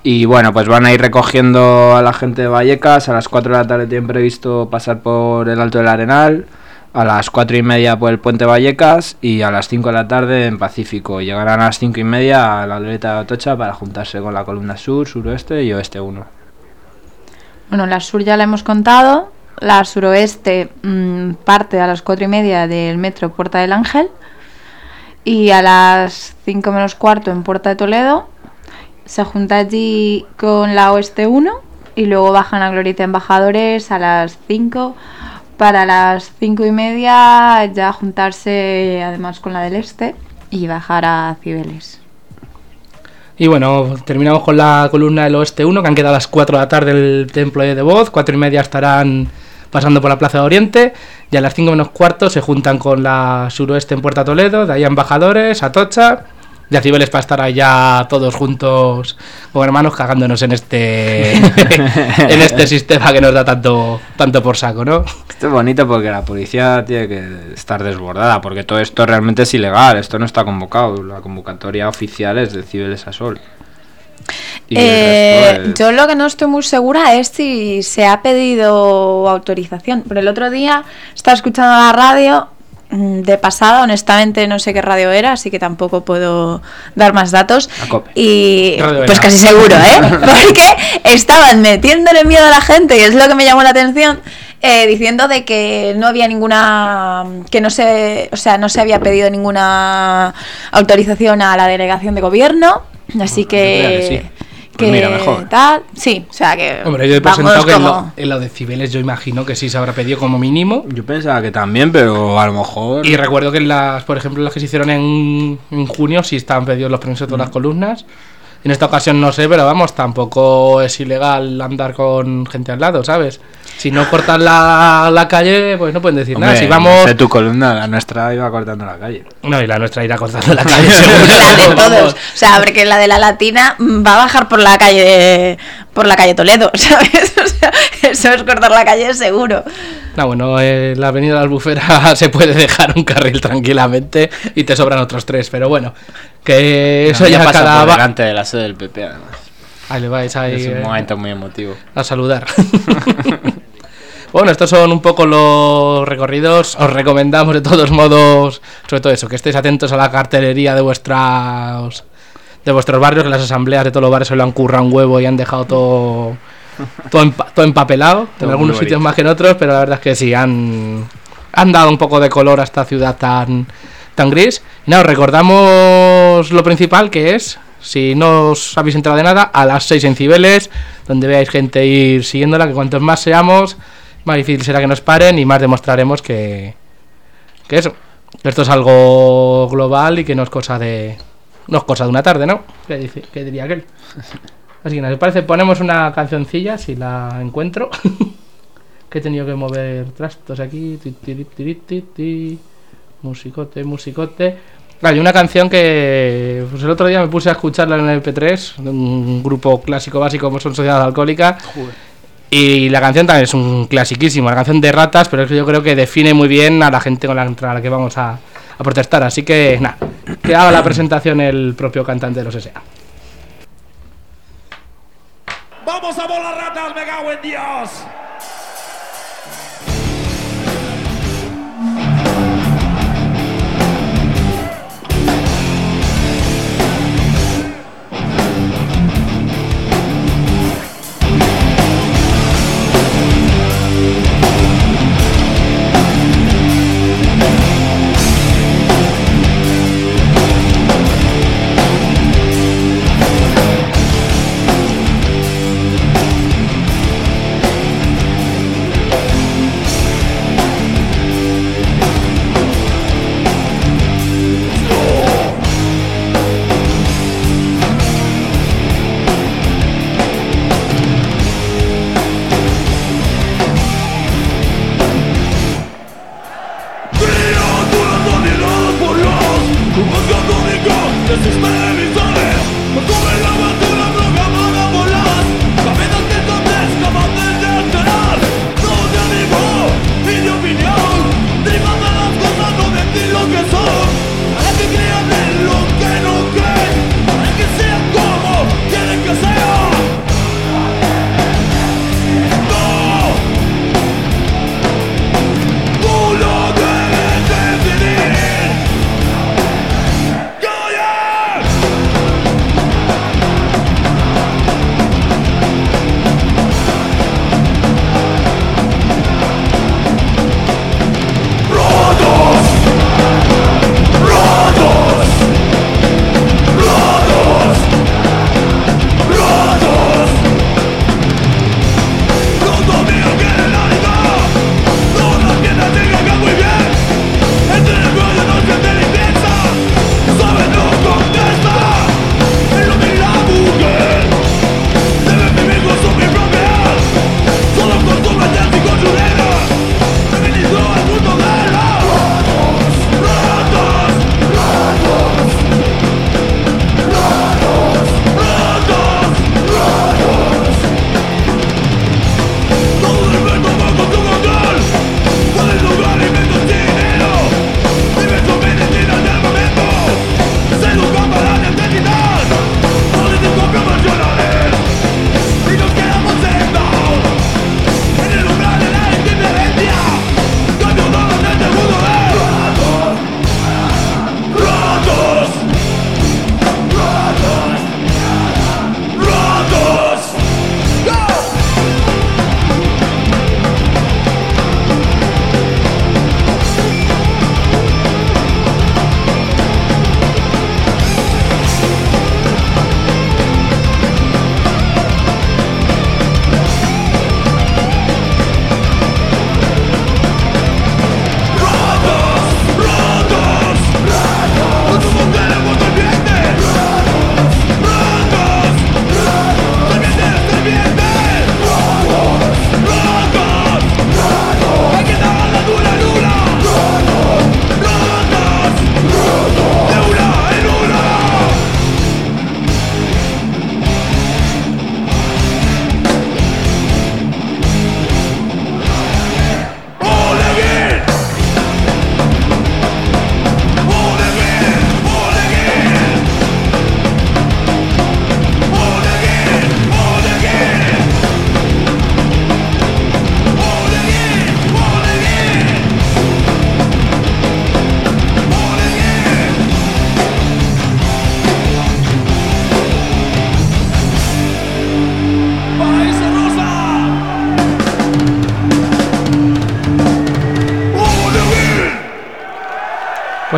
Y bueno, pues van a ir recogiendo a la gente de Vallecas. A las 4 de la tarde tienen previsto pasar por el Alto del Arenal, a las 4:30 por el Puente Vallecas y a las 5 de la tarde en Pacífico. Llegarán a las 5:30 a la glorieta de Atocha para juntarse con la columna sur, suroeste y oeste 1. Bueno, la sur ya la hemos contado. La suroeste parte a las 4:30 del metro Puerta del Ángel y a las 5 menos cuarto en Puerta de Toledo. Se junta allí con la oeste 1 y luego bajan a Glorieta Embajadores a las 5 para las 5:30 ya juntarse además con la del este y bajar a Cibeles. Y bueno, terminamos con la columna del oeste 1, que han quedado a las 4 de la tarde en el templo de Voz. 4:30 estarán pasando por la Plaza de Oriente y a las 5 menos cuarto se juntan con la suroeste en Puerta Toledo, de ahí a Embajadores, Atocha y a Cibeles para estar allá todos juntos como hermanos cagándonos en este en este sistema que nos da tanto por saco, ¿no? Esto es bonito porque la policía tiene que estar desbordada, porque todo esto realmente es ilegal, esto no está convocado, la convocatoria oficial es de Cibeles a Sol. Yo lo que no estoy muy segura es si se ha pedido autorización, pero el otro día estaba escuchando la radio de pasada, honestamente no sé qué radio era, así que tampoco puedo dar más datos. Y pues casi seguro, porque estaban metiéndole miedo a la gente y es lo que me llamó la atención, diciendo de que no había ninguna, que no se había pedido ninguna autorización a la delegación de gobierno, así que pues mira, mejor. Tal, sí, o sea que. Hombre, yo he presentado que en lo de Cibeles yo imagino que sí se habrá pedido como mínimo. Yo pensaba que también, pero a lo mejor. Y recuerdo que por ejemplo, las que se hicieron en junio sí estaban pedidos los permisos de todas las columnas. En esta ocasión no sé, pero vamos, tampoco es ilegal andar con gente al lado, ¿sabes? Si no cortan la calle, pues no pueden decir nada. Si vamos... de tu columna, la nuestra iba cortando la calle. No, y la nuestra irá cortando la calle. La de todos. O sea, porque la de la Latina va a bajar por la calle Toledo, ¿sabes? O sea, eso es cortar la calle seguro. No, bueno, la avenida de la Albufera se puede dejar un carril tranquilamente y te sobran otros 3, pero bueno, que eso ya pasa cada por delante de la sede del PP, además. Ahí le vais ahí. Es un momento muy emotivo. A saludar. Bueno, estos son un poco los recorridos. Os recomendamos de todos modos, sobre todo eso, que estéis atentos a la cartelería de vuestros barrios, que las asambleas de todos los barrios se lo han currado un huevo y han dejado todo empapelado, en algunos sitios más que en otros, pero la verdad es que sí, han dado un poco de color a esta ciudad tan gris. Y nada, os recordamos lo principal, que es, si no os habéis enterado de nada, a las 6 en Cibeles, donde veáis gente ir siguiéndola, que cuantos más seamos, más difícil será que nos paren y más demostraremos que eso, que esto es algo global y que no es cosa de una tarde, ¿no? ¿Qué diría aquel? Así que nada, ¿os parece? Ponemos una cancioncilla, si la encuentro. Que he tenido que mover trastos aquí. Musicote. Hay una canción que pues el otro día me puse a escucharla en el MP3 de un grupo clásico básico como son Sociedad Alcohólica. Y la canción también es un clasiquísimo, la canción de Ratas, pero es que yo creo que define muy bien a la gente contra la que vamos a protestar. Así que nada, que haga la presentación el propio cantante de los S.A. ¡Vamos a volar ratas, me cago en Dios!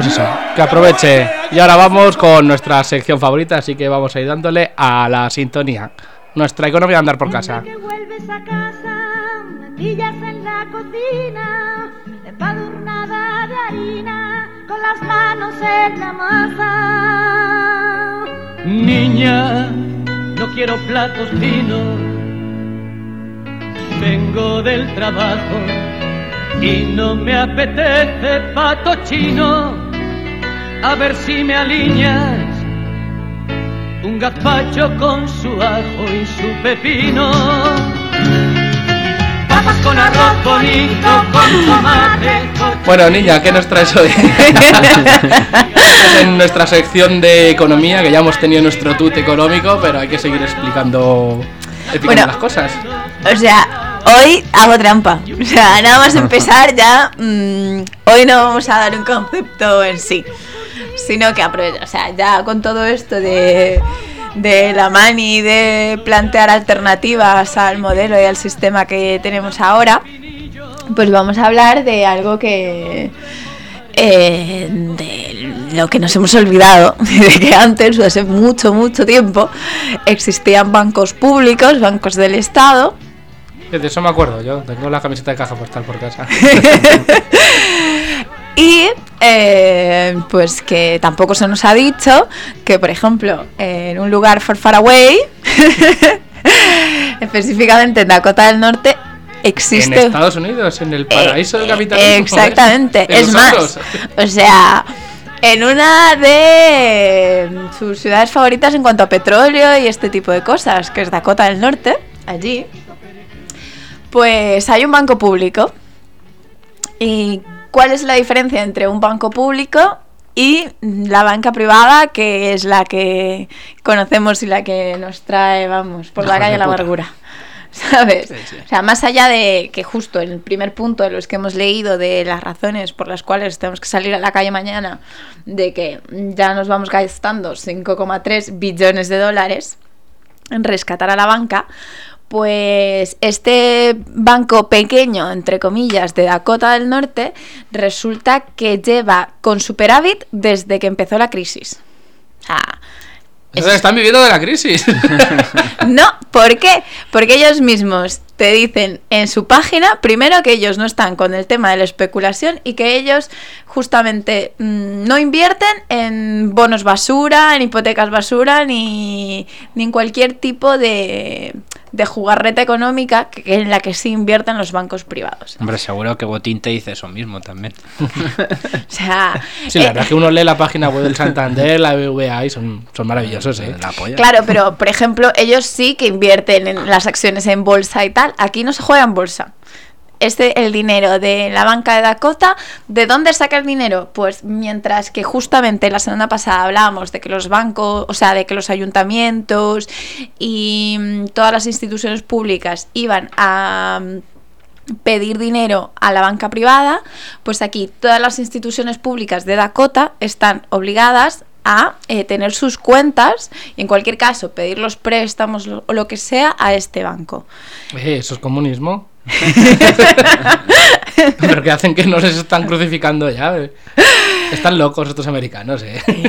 eso, que aproveche. Y ahora vamos con nuestra sección favorita, así que vamos a ir dándole a la sintonía. Nuestra economía de andar por casa. Que vuelves a casa, me pillas en la cocina, empadurnada de harina, con las manos en la masa. Niña, no quiero platos finos, vengo del trabajo y no me apetece pato chino. A ver si me alineas un gazpacho con su ajo y su pepino. Papas con arroz bonito, con tomate. Bueno, niña, ¿qué nos traes hoy? En nuestra sección de economía, que ya hemos tenido nuestro tut económico, pero hay que seguir explicando las cosas. O sea, hoy hago trampa. O sea, nada más empezar ya, hoy no vamos a dar un concepto en sí, sino que aprovecho, o sea, ya con todo esto de la mani, de plantear alternativas al modelo y al sistema que tenemos ahora, pues vamos a hablar de algo que de lo que nos hemos olvidado, de que antes, hace mucho tiempo, existían bancos públicos, bancos del Estado. De eso me acuerdo, yo tengo la camiseta de Caja Postal por casa. Y pues que tampoco se nos ha dicho que, por ejemplo, en un lugar far away, específicamente en Dakota del Norte, existe... En Estados Unidos, en el paraíso del capitalismo. Exactamente, es más, o sea, en una de sus ciudades favoritas en cuanto a petróleo y este tipo de cosas, que es Dakota del Norte, allí, pues hay un banco público. ¿Y cuál es la diferencia entre un banco público y la banca privada, que es la que conocemos y la que nos trae, vamos, por la calle la amargura? ¿Sabes? Sí, sí. O sea, más allá de que justo en el primer punto de los que hemos leído de las razones por las cuales tenemos que salir a la calle mañana, de que ya nos vamos gastando 5,3 billones de dólares en rescatar a la banca, pues este banco pequeño, entre comillas, de Dakota del Norte, resulta que lleva con superávit desde que empezó la crisis. O sea, están viviendo de la crisis. No, ¿por qué? Porque ellos mismos te dicen en su página, primero, que ellos no están con el tema de la especulación y que ellos justamente no invierten en bonos basura, en hipotecas basura, ni en cualquier tipo de jugarreta económica en la que sí invierten los bancos privados. Hombre, seguro que Botín te dice eso mismo también. O sea... Sí, la verdad es que uno lee la página web del Santander, la BBVA, y son maravillosos, ¿eh? La polla. Claro, pero, por ejemplo, ellos sí que invierten en las acciones en bolsa y tal. Aquí no se juega en bolsa. El dinero de la banca de Dakota, ¿de dónde saca el dinero? Pues mientras que justamente la semana pasada hablábamos de que los bancos, o sea, de que los ayuntamientos y todas las instituciones públicas iban a pedir dinero a la banca privada, pues aquí todas las instituciones públicas de Dakota están obligadas a tener sus cuentas y en cualquier caso pedir los préstamos o lo que sea a este banco. ¿Eso es comunismo? Pero que hacen que no les están crucificando ya. Están locos estos americanos,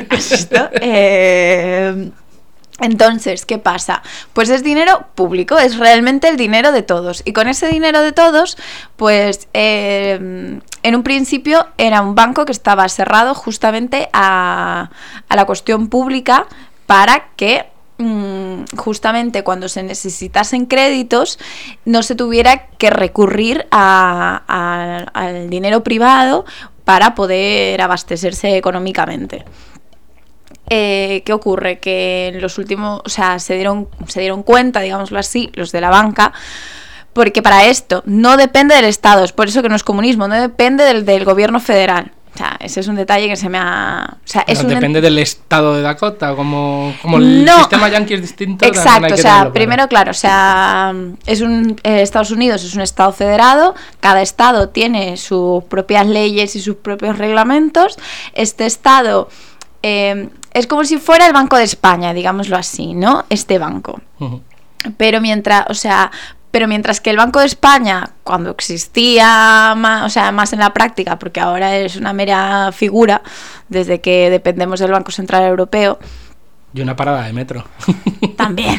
Entonces, ¿qué pasa? Pues es dinero público, es realmente el dinero de todos. Y con ese dinero de todos, pues en un principio era un banco que estaba cerrado justamente a la cuestión pública para que justamente cuando se necesitasen créditos no se tuviera que recurrir al dinero privado para poder abastecerse económicamente. ¿Qué ocurre? Que en los últimos, o sea, se dieron cuenta, digámoslo así, los de la banca, porque para esto no depende del Estado, es por eso que no es comunismo, no depende del gobierno federal. O sea, ese es un detalle que se me ha... O sea, es depende del estado de Dakota, como el sistema yankee es distinto. Exacto, o sea, primero, claro, o sea, Estados Unidos es un estado federado, cada estado tiene sus propias leyes y sus propios reglamentos. Este estado es como si fuera el Banco de España, digámoslo así, ¿no? Este banco. Pero mientras, o sea, Pero mientras que el Banco de España, cuando existía más, o sea, más en la práctica, porque ahora es una mera figura, desde que dependemos del Banco Central Europeo. Y una parada de metro. También.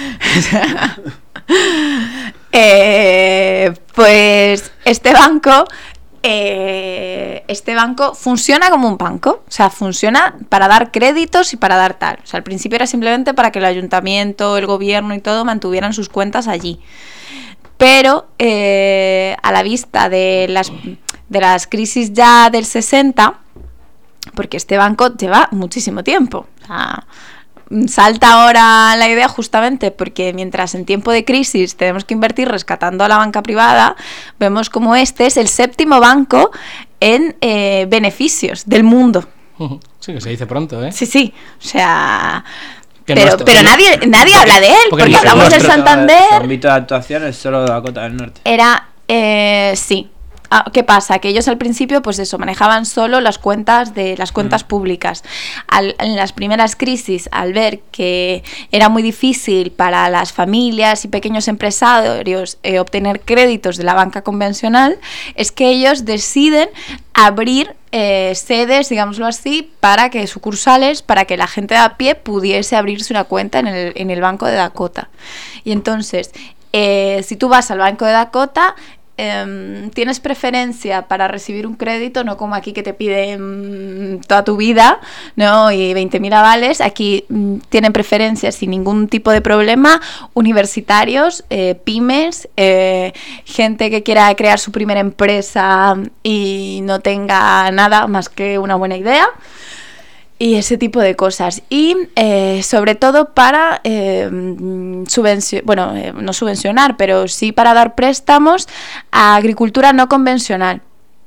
Pues este banco funciona como un banco, o sea, funciona para dar créditos y para dar tal. O sea, al principio era simplemente para que el ayuntamiento, el gobierno y todo mantuvieran sus cuentas allí. Pero a la vista de las crisis ya del 60, porque este banco lleva muchísimo tiempo, o sea, salta ahora la idea justamente porque mientras en tiempo de crisis tenemos que invertir rescatando a la banca privada, vemos como este es el 7º banco en beneficios del mundo. Sí, que se dice pronto, ¿eh? Sí, o sea... Que pero nadie habla de él, porque hablamos del Santander. Su ámbito de actuación es solo Dakota del Norte. Era, sí. ¿Qué pasa? Que ellos al principio, pues eso, manejaban solo las cuentas públicas. En las primeras crisis, al ver que era muy difícil para las familias y pequeños empresarios obtener créditos de la banca convencional, es que ellos deciden abrir sedes, digámoslo así, sucursales, para que la gente de a pie pudiese abrirse una cuenta en el Banco de Dakota. Y entonces, si tú vas al Banco de Dakota, tienes preferencia para recibir un crédito, no como aquí que te piden toda tu vida, ¿no? Y 20.000 avales. Aquí tienen preferencia sin ningún tipo de problema universitarios, pymes, gente que quiera crear su primera empresa y no tenga nada más que una buena idea. Y ese tipo de cosas. Y sobre todo para no subvencionar, pero sí para dar préstamos a agricultura no convencional.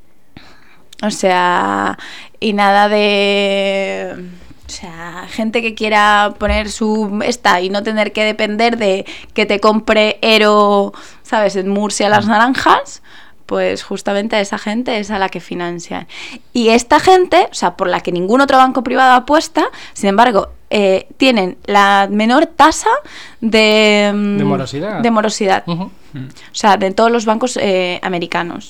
O sea, y nada de... O sea, gente que quiera poner y no tener que depender de que te compre Ero, ¿sabes?, en Murcia las naranjas. Pues justamente a esa gente es a la que financian. Y esta gente, o sea, por la que ningún otro banco privado apuesta, sin embargo, tienen la menor tasa de morosidad. Uh-huh. O sea, de todos los bancos americanos.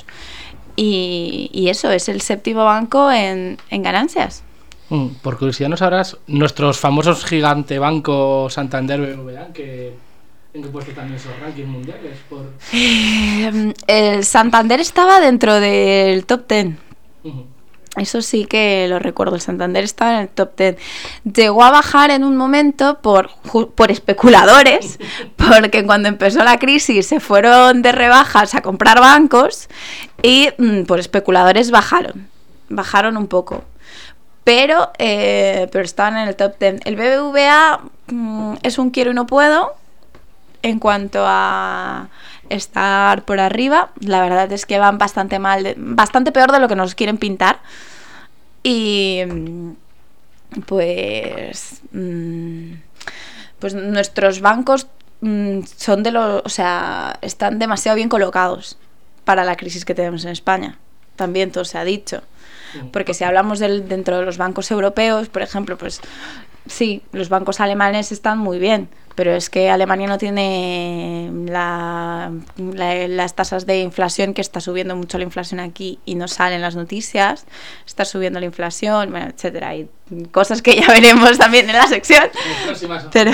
Y eso es el 7º banco en ganancias. Por curiosidad, ¿no sabrás nuestros famosos gigante bancos Santander, BBVA, ¿en qué puesto también esos rankings mundiales? El Santander estaba dentro del top 10. Uh-huh. Eso sí que lo recuerdo, el Santander estaba en el top 10. Llegó a bajar en un momento por especuladores, porque cuando empezó la crisis se fueron de rebajas a comprar bancos y por especuladores bajaron un poco. Pero estaban en el top 10. El BBVA es un quiero y no puedo. En cuanto a estar por arriba, la verdad es que van bastante mal, bastante peor de lo que nos quieren pintar. Y pues nuestros bancos están demasiado bien colocados para la crisis que tenemos en España. También todo se ha dicho. Porque si hablamos dentro de los bancos europeos, por ejemplo, pues sí, los bancos alemanes están muy bien, pero es que Alemania no tiene las tasas de inflación, que está subiendo mucho la inflación aquí y no salen las noticias, está subiendo la inflación, bueno, etcétera, y cosas que ya veremos también en la sección. Pero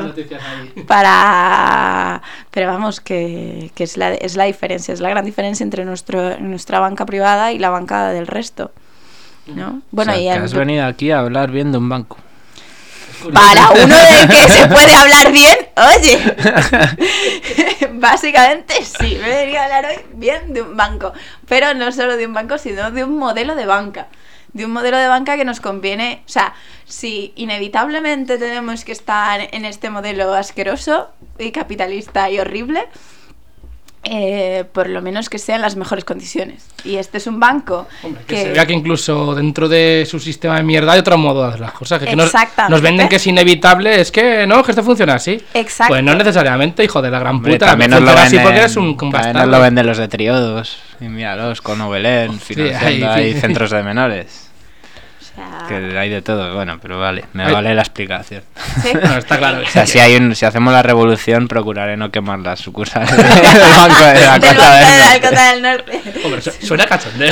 vamos, que es la diferencia, es la gran diferencia entre nuestra banca privada y la banca del resto, ¿no? Bueno, o sea, que has venido aquí a hablar bien de un banco. Para uno del que se puede hablar bien, oye, básicamente sí, me debería hablar hoy bien de un banco, pero no solo de un banco, sino de un modelo de banca, que nos conviene. O sea, si inevitablemente tenemos que estar en este modelo asqueroso y capitalista y horrible, por lo menos que sean las mejores condiciones. Y este es un banco que se vea que incluso dentro de su sistema de mierda hay otro modo de hacer las cosas, que nos venden que es inevitable, es que no, que esto funciona así. Exacto. Pues no necesariamente, hijo de la gran puta. También nos lo venden, así porque eres un bastardo. También nos lo venden los de Triodos, y míralos, con Obelén, financiando ahí centros de menores. Que hay de todo, bueno, pero vale, me vale la explicación. ¿Sí? No, está claro. O sea, si hacemos la revolución, procuraré no quemar las sucursales del Banco de Dakota del Norte. Hombre, suena cachondeo.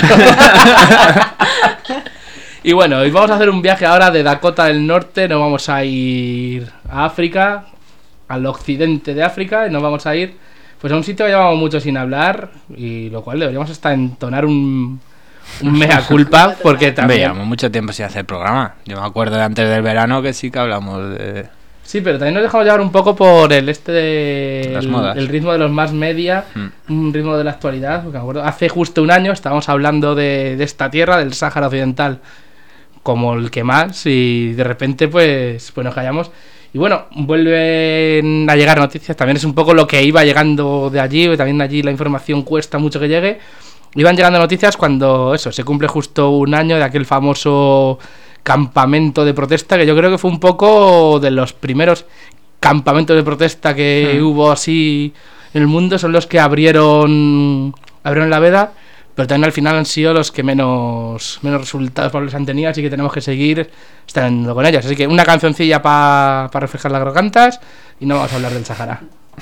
Y bueno, hoy vamos a hacer un viaje ahora de Dakota del Norte. Nos vamos a ir a África, al occidente de África, y nos vamos a ir pues a un sitio que llevamos mucho sin hablar, y lo cual deberíamos hasta entonar un mea culpa, porque también... Llevamos mucho tiempo sin hacer programa. Yo me acuerdo de antes del verano que sí que hablamos de... Sí, pero también nos dejamos llevar un poco por el Las modas. el ritmo de los más media, un ritmo de la actualidad, porque me acuerdo, hace justo un año estábamos hablando de esta tierra, del Sáhara Occidental, como el que más, y de repente pues nos callamos. Y bueno, vuelven a llegar noticias, también es un poco lo que iba llegando de allí, también allí la información cuesta mucho que llegue. Iban llegando noticias cuando se cumple justo un año de aquel famoso campamento de protesta, que yo creo que fue un poco de los primeros campamentos de protesta que hubo así en el mundo, son los que abrieron la veda, pero también al final han sido los que menos resultados probables han tenido, así que tenemos que seguir estando con ellos. Así que una cancioncilla para reflejar las gargantas y no vamos a hablar del Sahara.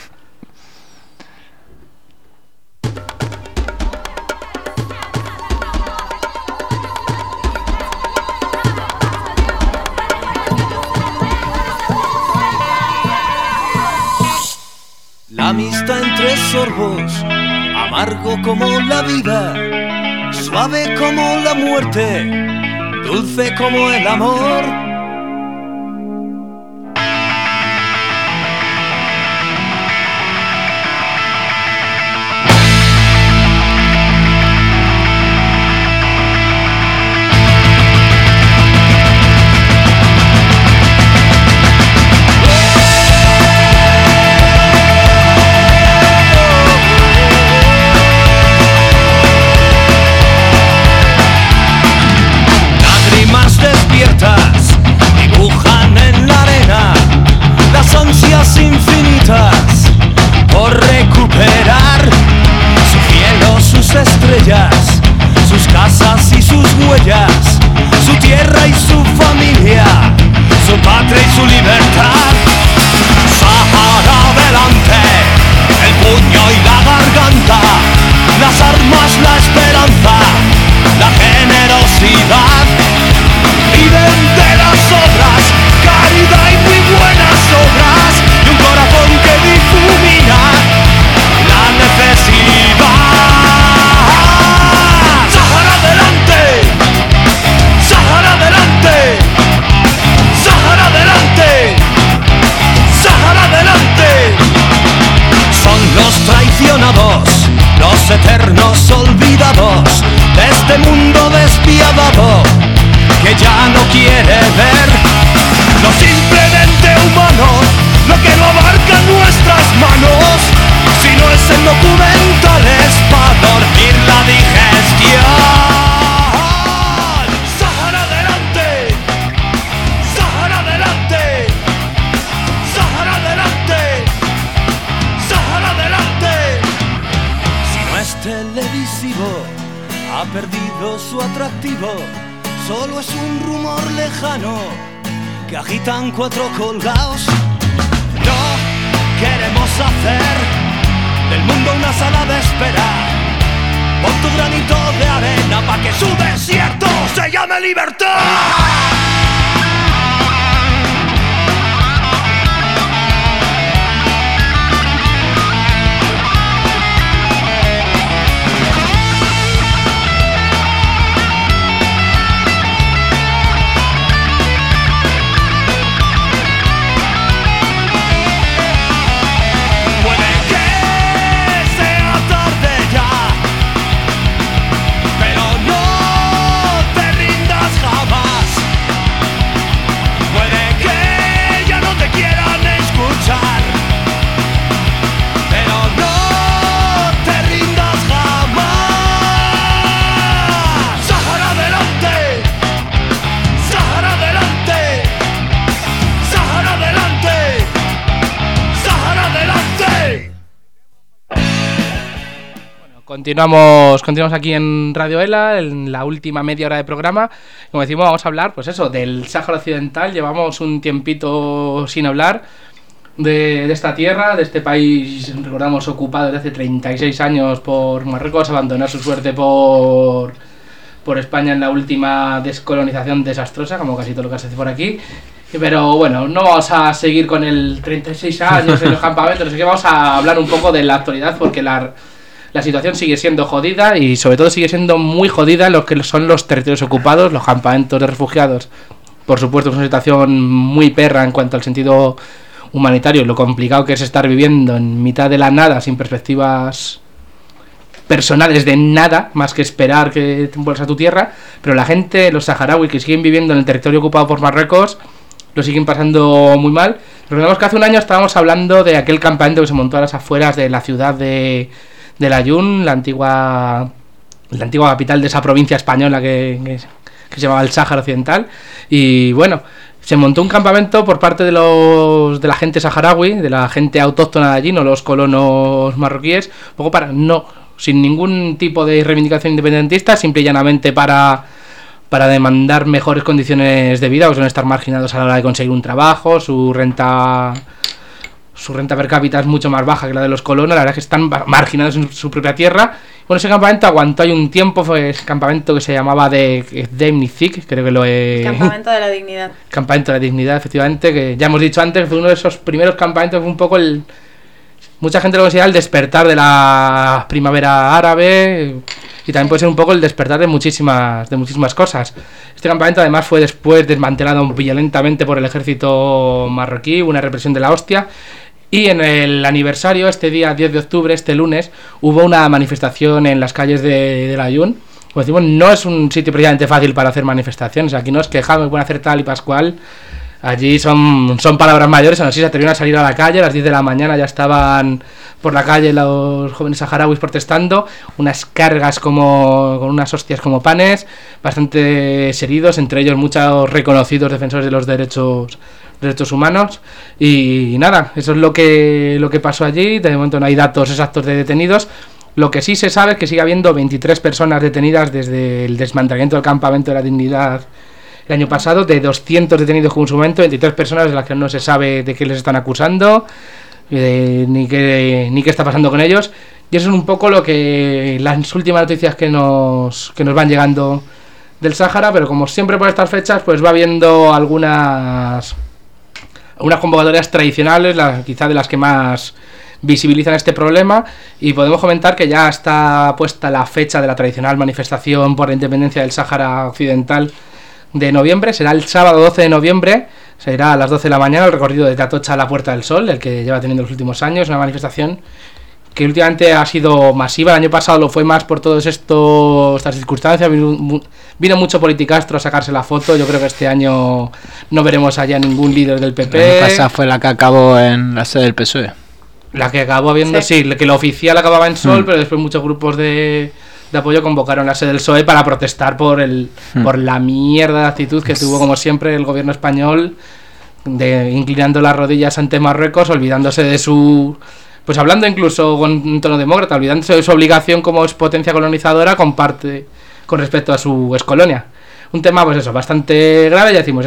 La amistad en 3 sorbos, amargo como la vida, suave como la muerte, dulce como el amor. Dibujan en la arena las ansias infinitas por recuperar su cielo, sus estrellas, sus casas y sus huellas, su tierra y su familia, su patria y su libertad. Sahara adelante, el puño y la garganta, las armas, la esperanza, la generosidad. Viven de las obras, caridad y muy buenas obras, y un corazón que difumina la necesidad. Sahara adelante, Sahara adelante, Sahara adelante, Sahara adelante. Son los traicionados, los eternos olvidados de este mundo despiadado, que ya no quiere ver lo simplemente humano, lo que no abarca nuestras manos. Si no es en documentales para dormir la digestión. Sahara adelante, Sahara adelante, Sahara adelante, Sahara adelante. Si no es televisivo, ha perdido su atractivo. Solo es un rumor lejano que agitan 4 colgados. No queremos hacer del mundo una sala de espera. Pon tu granito de arena para que su desierto se llame libertad. Continuamos aquí en Radio Ela, en la última media hora de programa. Como decimos, vamos a hablar, pues eso, del Sáhara Occidental. Llevamos un tiempito sin hablar de esta tierra, de este país, recordamos, ocupado desde hace 36 años por Marruecos, abandonar su suerte por España en la última descolonización desastrosa, como casi todo lo que se hace por aquí. Pero bueno, no vamos a seguir con el 36 años en los campamentos, así que vamos a hablar un poco de la actualidad, porque la situación sigue siendo jodida y sobre todo sigue siendo muy jodida en lo que son los territorios ocupados, los campamentos de refugiados. Por supuesto es una situación muy perra en cuanto al sentido humanitario, lo complicado que es estar viviendo en mitad de la nada, sin perspectivas personales de nada, más que esperar que te vuelvas a tu tierra. Pero la gente, los saharauis que siguen viviendo en el territorio ocupado por Marruecos, lo siguen pasando muy mal. Recordemos que hace un año estábamos hablando de aquel campamento que se montó a las afueras de la ciudad de Layún, la antigua capital de esa provincia española que se llamaba el Sáhara Occidental. Y bueno, se montó un campamento por parte de la gente saharaui, de la gente autóctona de allí, no los colonos marroquíes, un poco sin ningún tipo de reivindicación independentista, simple y llanamente para demandar mejores condiciones de vida, que suelen estar marginados a la hora de conseguir un trabajo. Su renta per cápita es mucho más baja que la de los colonos, la verdad es que están marginados en su propia tierra. Bueno, ese campamento aguantó ahí un tiempo, fue ese campamento que se llamaba de Demnizik, creo que lo es. Campamento de la Dignidad. Campamento de la Dignidad, efectivamente, que ya hemos dicho antes, fue uno de esos primeros campamentos, fue un poco mucha gente lo considera el despertar de la primavera árabe, y también puede ser un poco el despertar de muchísimas cosas. Este campamento además fue después desmantelado violentamente por el ejército marroquí, una represión de la hostia. Y en el aniversario, este día 10 de octubre, este lunes, hubo una manifestación en las calles de Layún. Como decimos, no es un sitio precisamente fácil para hacer manifestaciones. Aquí no es quejado, me pueden hacer tal y pascual. Allí son palabras mayores. Aún así se atrevieron a salir a la calle. A las 10 de la mañana ya estaban por la calle los jóvenes saharauis protestando. Unas cargas con unas hostias como panes. Bastantes heridos, entre ellos muchos reconocidos defensores de los derechos humanos. Y nada, eso es lo que pasó allí. De momento no hay datos exactos de detenidos. Lo que sí se sabe es que sigue habiendo 23 personas detenidas desde el desmantelamiento del campamento de la Dignidad el año pasado. De 200 detenidos como en su momento, 23 personas de las que no se sabe de qué les están acusando, ni qué está pasando con ellos. Y eso es un poco lo que las últimas noticias que nos van llegando del Sáhara. Pero como siempre por estas fechas, pues va habiendo algunas convocatorias tradicionales, quizá de las que más visibilizan este problema, y podemos comentar que ya está puesta la fecha de la tradicional manifestación por la independencia del Sáhara Occidental de noviembre. Será el sábado 12 de noviembre, será a las 12 de la mañana, el recorrido de Atocha a la Puerta del Sol, el que lleva teniendo los últimos años, una manifestación que últimamente ha sido masiva. El año pasado lo fue más por todas estas circunstancias, vino mucho politicastro a sacarse la foto. Yo creo que este año no veremos allá ningún líder del PP. La año pasado fue la que acabó en la sede del PSOE. La que acabó habiendo, sí, que la oficial acababa en Sol, pero después muchos grupos de apoyo convocaron la sede del PSOE para protestar por la mierda de actitud que tuvo, como siempre, el gobierno español, inclinando las rodillas ante Marruecos, olvidándose de su... Pues hablando incluso con un tono demócrata, olvidándose de su obligación como potencia colonizadora con respecto a su excolonia. Un tema, pues eso, bastante grave. Ya decimos,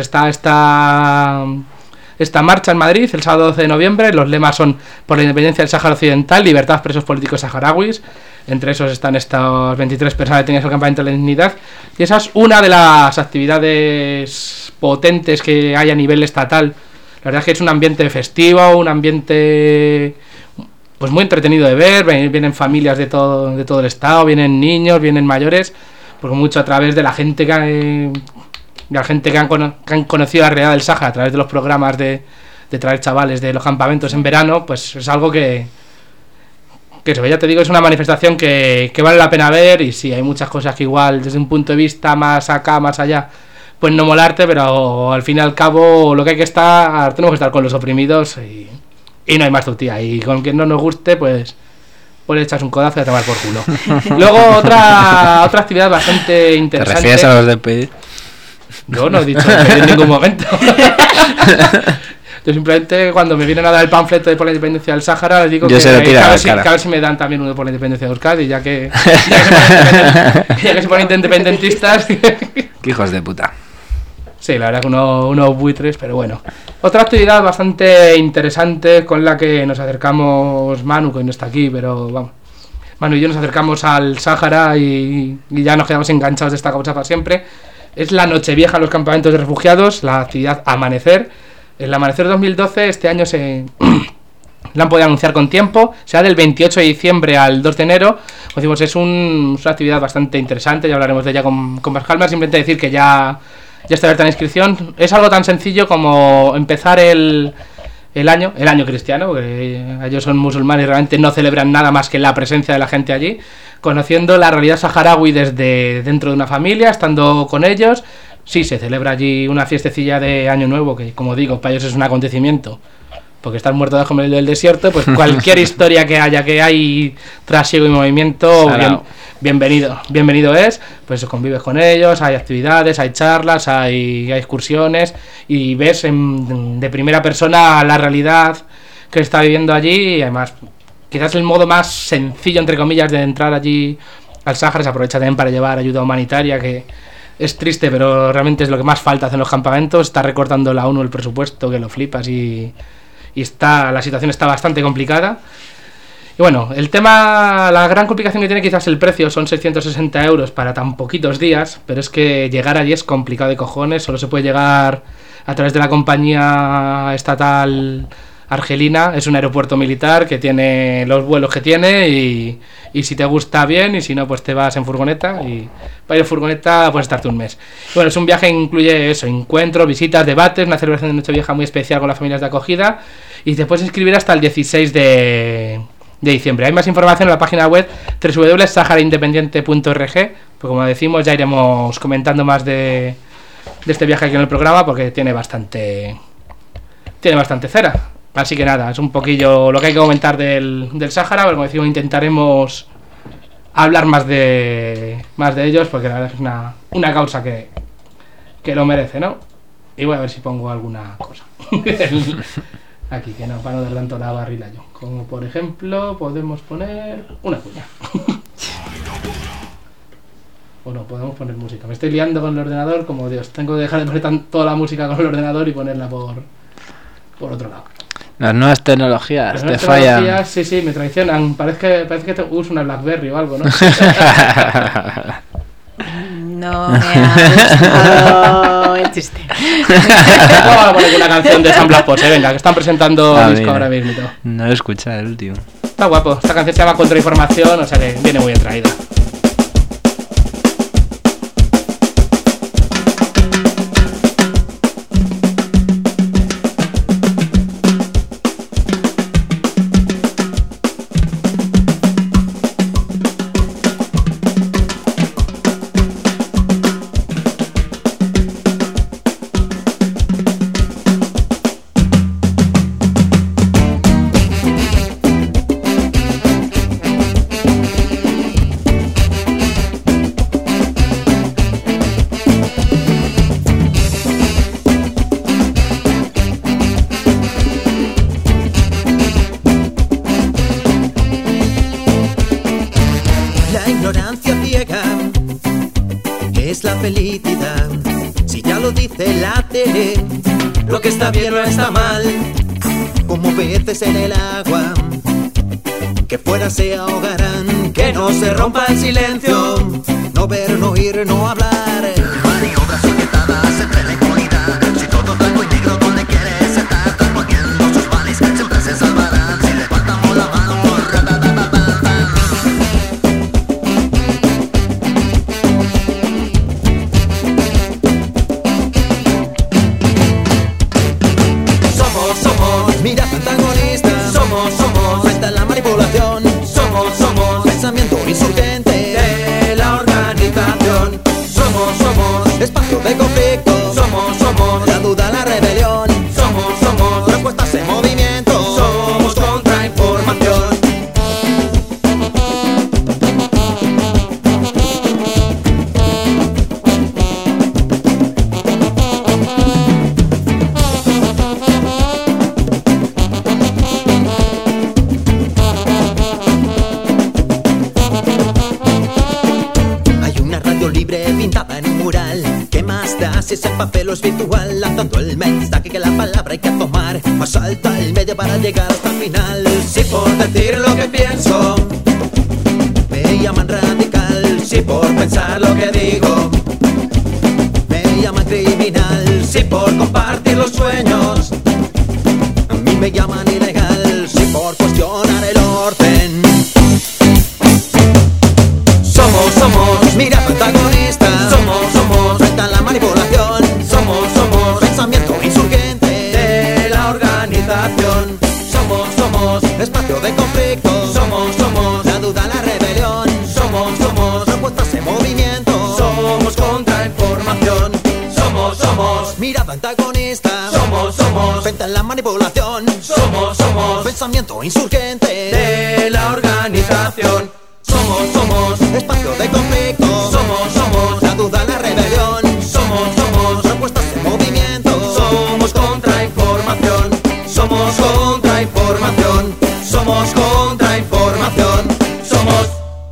esta marcha en Madrid el sábado 12 de noviembre. Los lemas son: por la independencia del Sáhara Occidental, libertad presos políticos saharauis. Entre esos están estas 23 personas detenidas en el campamento de la Dignidad. Y esa es una de las actividades potentes que hay a nivel estatal. La verdad es que es un ambiente festivo, un ambiente pues muy entretenido de ver. Vienen familias de todo el estado, vienen niños, vienen mayores, porque mucho a través de la gente que han conocido la realidad del Sáhara a través de los programas de traer chavales de los campamentos en verano. Pues es algo que se ve. Ya te digo, es una manifestación que vale la pena ver. Y sí, hay muchas cosas que igual desde un punto de vista más acá, más allá, pues no molarte, pero al fin y al cabo lo que hay que tenemos que estar con los oprimidos, y no hay más tutía. Y con quien no nos guste, pues echas un codazo y a tomar por culo. Luego otra actividad bastante interesante. ¿Te refieres a los de pedir? Yo no he dicho en ningún momento. Yo simplemente cuando me vienen a dar el panfleto de por la independencia del Sáhara les digo Yo se lo tiro a la que a ver si me dan también uno por la independencia de Euskadi, ya que se ponen independentistas. Qué hijos de puta. Sí, la verdad que unos buitres, pero bueno. Otra actividad bastante interesante con la que nos acercamos, Manu, que no está aquí, pero vamos. Manu y yo nos acercamos al Sáhara y ya nos quedamos enganchados de esta causa para siempre. Es la Nochevieja en los campamentos de refugiados, la actividad Amanecer. El Amanecer 2012 este año la han podido anunciar con tiempo, será del 28 de diciembre al 2 de enero. Como decimos, es una actividad bastante interesante, ya hablaremos de ella con más calma. Simplemente decir que ya está abierta la inscripción. Es algo tan sencillo como empezar el año cristiano, porque ellos son musulmanes y realmente no celebran nada más que la presencia de la gente allí, conociendo la realidad saharaui desde dentro de una familia, estando con ellos. Sí, se celebra allí una fiestecilla de Año Nuevo, que como digo, para ellos es un acontecimiento, porque están muertos de hambre en el desierto, pues cualquier historia que hay trasiego y movimiento, bienvenido es, pues convives con ellos, hay actividades, hay charlas, hay excursiones, y ves de primera persona la realidad que está viviendo allí, y además quizás el modo más sencillo, entre comillas, de entrar allí al Sáhara. Se aprovecha también para llevar ayuda humanitaria, que es triste, pero realmente es lo que más falta en los campamentos. Está recortando la ONU el presupuesto, que lo flipas, y la situación está bastante complicada. Y bueno, el tema, la gran complicación que tiene quizás el precio, son 660 euros para tan poquitos días, pero es que llegar allí es complicado de cojones. Solo se puede llegar a través de la compañía estatal argelina. Es un aeropuerto militar que tiene los vuelos que tiene, y si te gusta bien, y si no, pues te vas en furgoneta, y para ir en furgoneta puedes estarte un mes. Y bueno, es un viaje que incluye eso: encuentros, visitas, debates, una celebración de Nochevieja muy especial con las familias de acogida, y te puedes inscribir hasta el 16 de diciembre. Hay más información en la página web www.saharaindependiente.org, pues como decimos, ya iremos comentando más de este viaje aquí en el programa, porque tiene bastante cera. Así que nada, es un poquillo lo que hay que comentar del Sáhara, pero como decimos, intentaremos hablar más de ellos, porque la verdad es una causa que lo merece, ¿no? Y voy a ver si pongo alguna cosa aquí, que no, para no dar tanto la barrila yo. Como por ejemplo, podemos poner una cuña. O no, podemos poner música. Me estoy liando con el ordenador, como Dios. Tengo que dejar de poner toda la música con el ordenador y ponerla por otro lado. Las nuevas tecnologías te fallan. Sí, me traicionan. Parece que uso una BlackBerry o algo, ¿no? No me ha gustado el chiste. Vamos a poner una canción de San Blas Pose, venga, que están presentando disco ahora mismo. No lo he escuchado el último. Está guapo. Esta canción se llama Contrainformación, o sea que viene muy bien traída. felicidad. Si ya lo dice la tele, lo que está bien no está mal, como peces en el agua, que fuera se ahogarán, que no se rompa el silencio, no ver, no oír, no hablar. Maniobras orientadas entre la inmunidad, si todo blanco y negro donde quieres estar, poniendo sus males, siempre se salvarán, si levantamos la mano. Mira, protagonistas, somos, frente a la manipulación, somos, pensamiento insurgente de la organización, somos, si ese papel es virtual, lanzando el mensaje que la palabra hay que tomar. Más alta el medio para llegar hasta el final. Si por decir lo que pienso me llaman radical, si por pensar lo que digo me llaman criminal, si por compartir los sueños a mí me llaman ilegal, si por cuestionar el orden somos mirada antagonista, somos frente a la manipulación, somos pensamiento insurgente de la organización, somos espacio de conflicto, somos la duda, la rebelión, somos propuestas en movimiento, somos contrainformación, somos mirada antagonista, somos frente a la manipulación, somos pensamiento insurgente de la organización, somos espacio de conflicto, somos la duda, la rebelión, somos propuestas en movimiento, somos contrainformación, somos contrainformación, somos contrainformación, somos.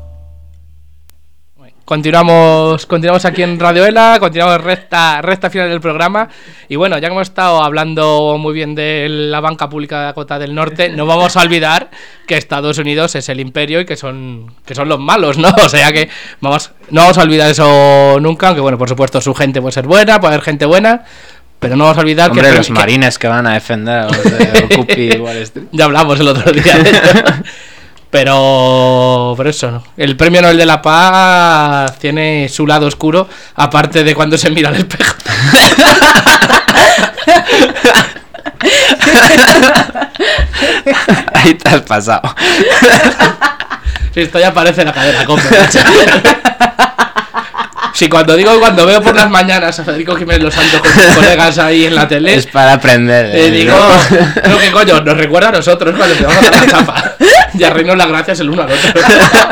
Continuamos aquí en Radio Ela, continuamos recta final del programa. Y bueno, ya que hemos estado hablando muy bien de la banca pública de Dakota del Norte, no vamos a olvidar que Estados Unidos es el imperio y que son los malos, ¿no? O sea que no vamos a olvidar eso nunca, aunque bueno, por supuesto su gente puede ser buena, puede haber gente buena, pero no vamos a olvidar que los marines que van a defender a los de Occupy Wall Street. Ya hablamos el otro día de eso. Pero eso no. El Premio Nobel de la Paz tiene su lado oscuro, aparte de cuando se mira al espejo. Ahí te has pasado. Sí, esto ya parece la cadena Cope. Sí, cuando veo por las mañanas a Federico Jiménez Los Santos con sus colegas ahí en la tele, es para aprender. Digo, ¿no? ¿Qué coño? Nos recuerda a nosotros cuando te vamos a dar la chapa. Y a reírnos las gracias el uno al otro.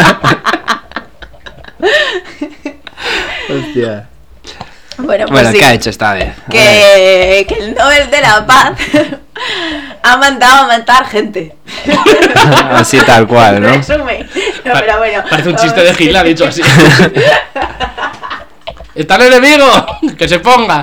Hostia. Bueno, sí, ¿qué ha hecho esta vez? Que el Nobel de la Paz ha mandado a matar gente. Así tal cual, ¿no? Resume. No, pero bueno. Parece un chiste de Gil, ha dicho así. ¡Está el enemigo! ¡Que se ponga!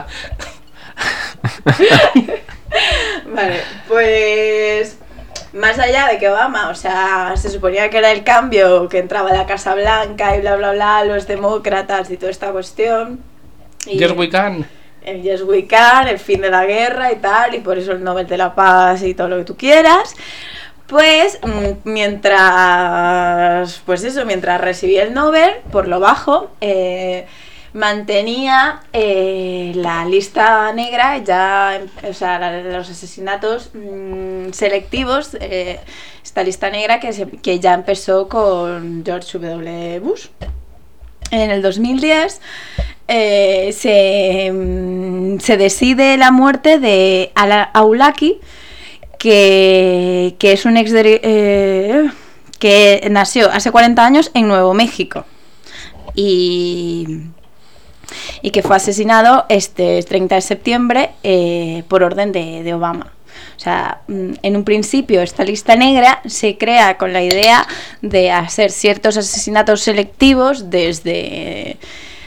Vale, pues más allá de que Obama, o sea, se suponía que era el cambio, que entraba a la Casa Blanca y bla bla bla, los demócratas y toda esta cuestión. Y Yes we can. El Yes we can, el fin de la guerra y tal, y por eso el Nobel de la Paz y todo lo que tú quieras. Pues mientras recibía el Nobel, por lo bajo, mantenía la lista negra, ya, o sea, los asesinatos selectivos, esta lista negra que ya empezó con George W. Bush. En el 2010 se decide la muerte de Awlaki, que es un que nació hace 40 años en Nuevo México y que fue asesinado este 30 de septiembre por orden de Obama. O sea, en un principio esta lista negra se crea con la idea de hacer ciertos asesinatos selectivos desde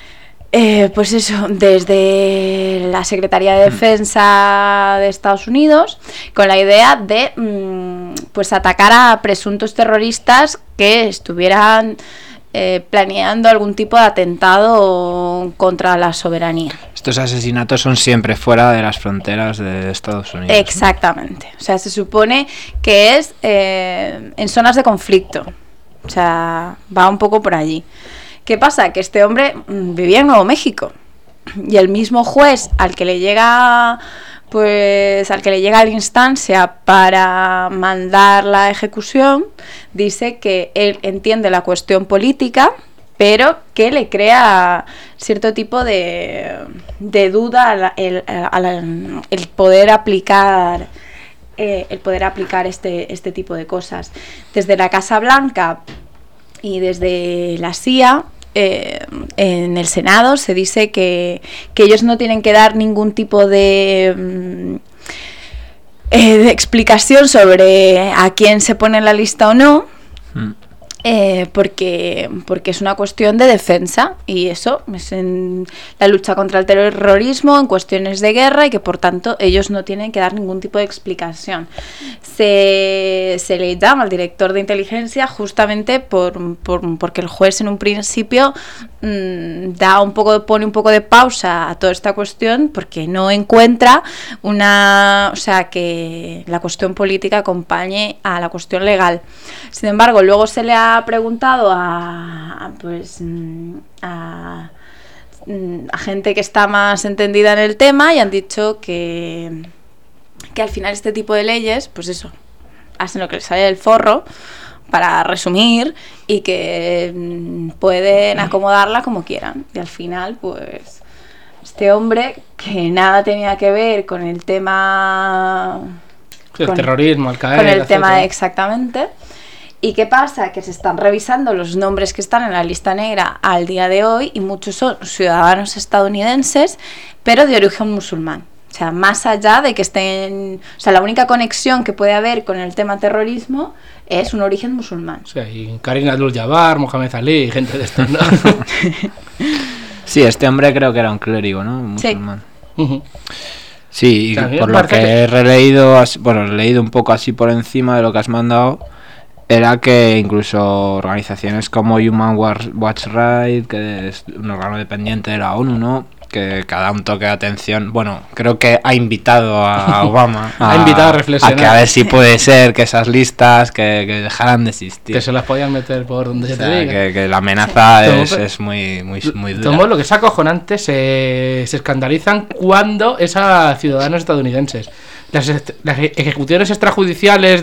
desde la Secretaría de Defensa de Estados Unidos, con la idea de atacar a presuntos terroristas que estuvieran planeando algún tipo de atentado contra la soberanía. Estos asesinatos son siempre fuera de las fronteras de Estados Unidos. Exactamente. O sea, se supone que es en zonas de conflicto. O sea, va un poco por allí. ¿Qué pasa? Que este hombre vivía en Nuevo México y el mismo juez al que le llega la instancia para mandar la ejecución dice que él entiende la cuestión política, pero que le crea cierto tipo de duda el poder aplicar este tipo de cosas. Desde la Casa Blanca y desde la CIA, en el Senado se dice que ellos no tienen que dar ningún tipo de explicación sobre a quién se pone en la lista o no, porque es una cuestión de defensa, y eso es en la lucha contra el terrorismo, en cuestiones de guerra, y que por tanto ellos no tienen que dar ningún tipo de explicación. Se le llama al director de inteligencia justamente porque el juez en un principio pone un poco de pausa a toda esta cuestión, porque no encuentra que la cuestión política acompañe a la cuestión legal. Sin embargo, luego se le ha preguntado a gente que está más entendida en el tema, y han dicho que al final este tipo de leyes, pues eso, hacen lo que les sale del forro, para resumir, y que pueden acomodarla como quieran. Y al final, pues, este hombre, que nada tenía que ver con el tema... El terrorismo, Al Qaeda... Con el tema, exactamente. ¿Y qué pasa? Que se están revisando los nombres que están en la lista negra al día de hoy, y muchos son ciudadanos estadounidenses, pero de origen musulmán. O sea, más allá de que estén... O sea, la única conexión que puede haber con el tema terrorismo es un origen musulmán. O sea, y Karim Abdul-Jabbar, Mohamed Ali, gente de estos, ¿no? Sí, este hombre creo que era un clérigo, ¿no? Musulmán. Sí. Sí, y por lo que he releído, he leído un poco así por encima de lo que has mandado, era que incluso organizaciones como Human Rights Watch, que es un órgano dependiente de la ONU, ¿no?, que da un toque de atención. Bueno, creo que ha invitado a Obama ha invitado a reflexionar, a que a ver si puede ser que esas listas que dejaran de existir, que se las podían meter por donde se te diga, que la amenaza es muy dura. Tomo lo que es acojonante, se escandalizan cuando es a ciudadanos estadounidenses. Las ejecuciones extrajudiciales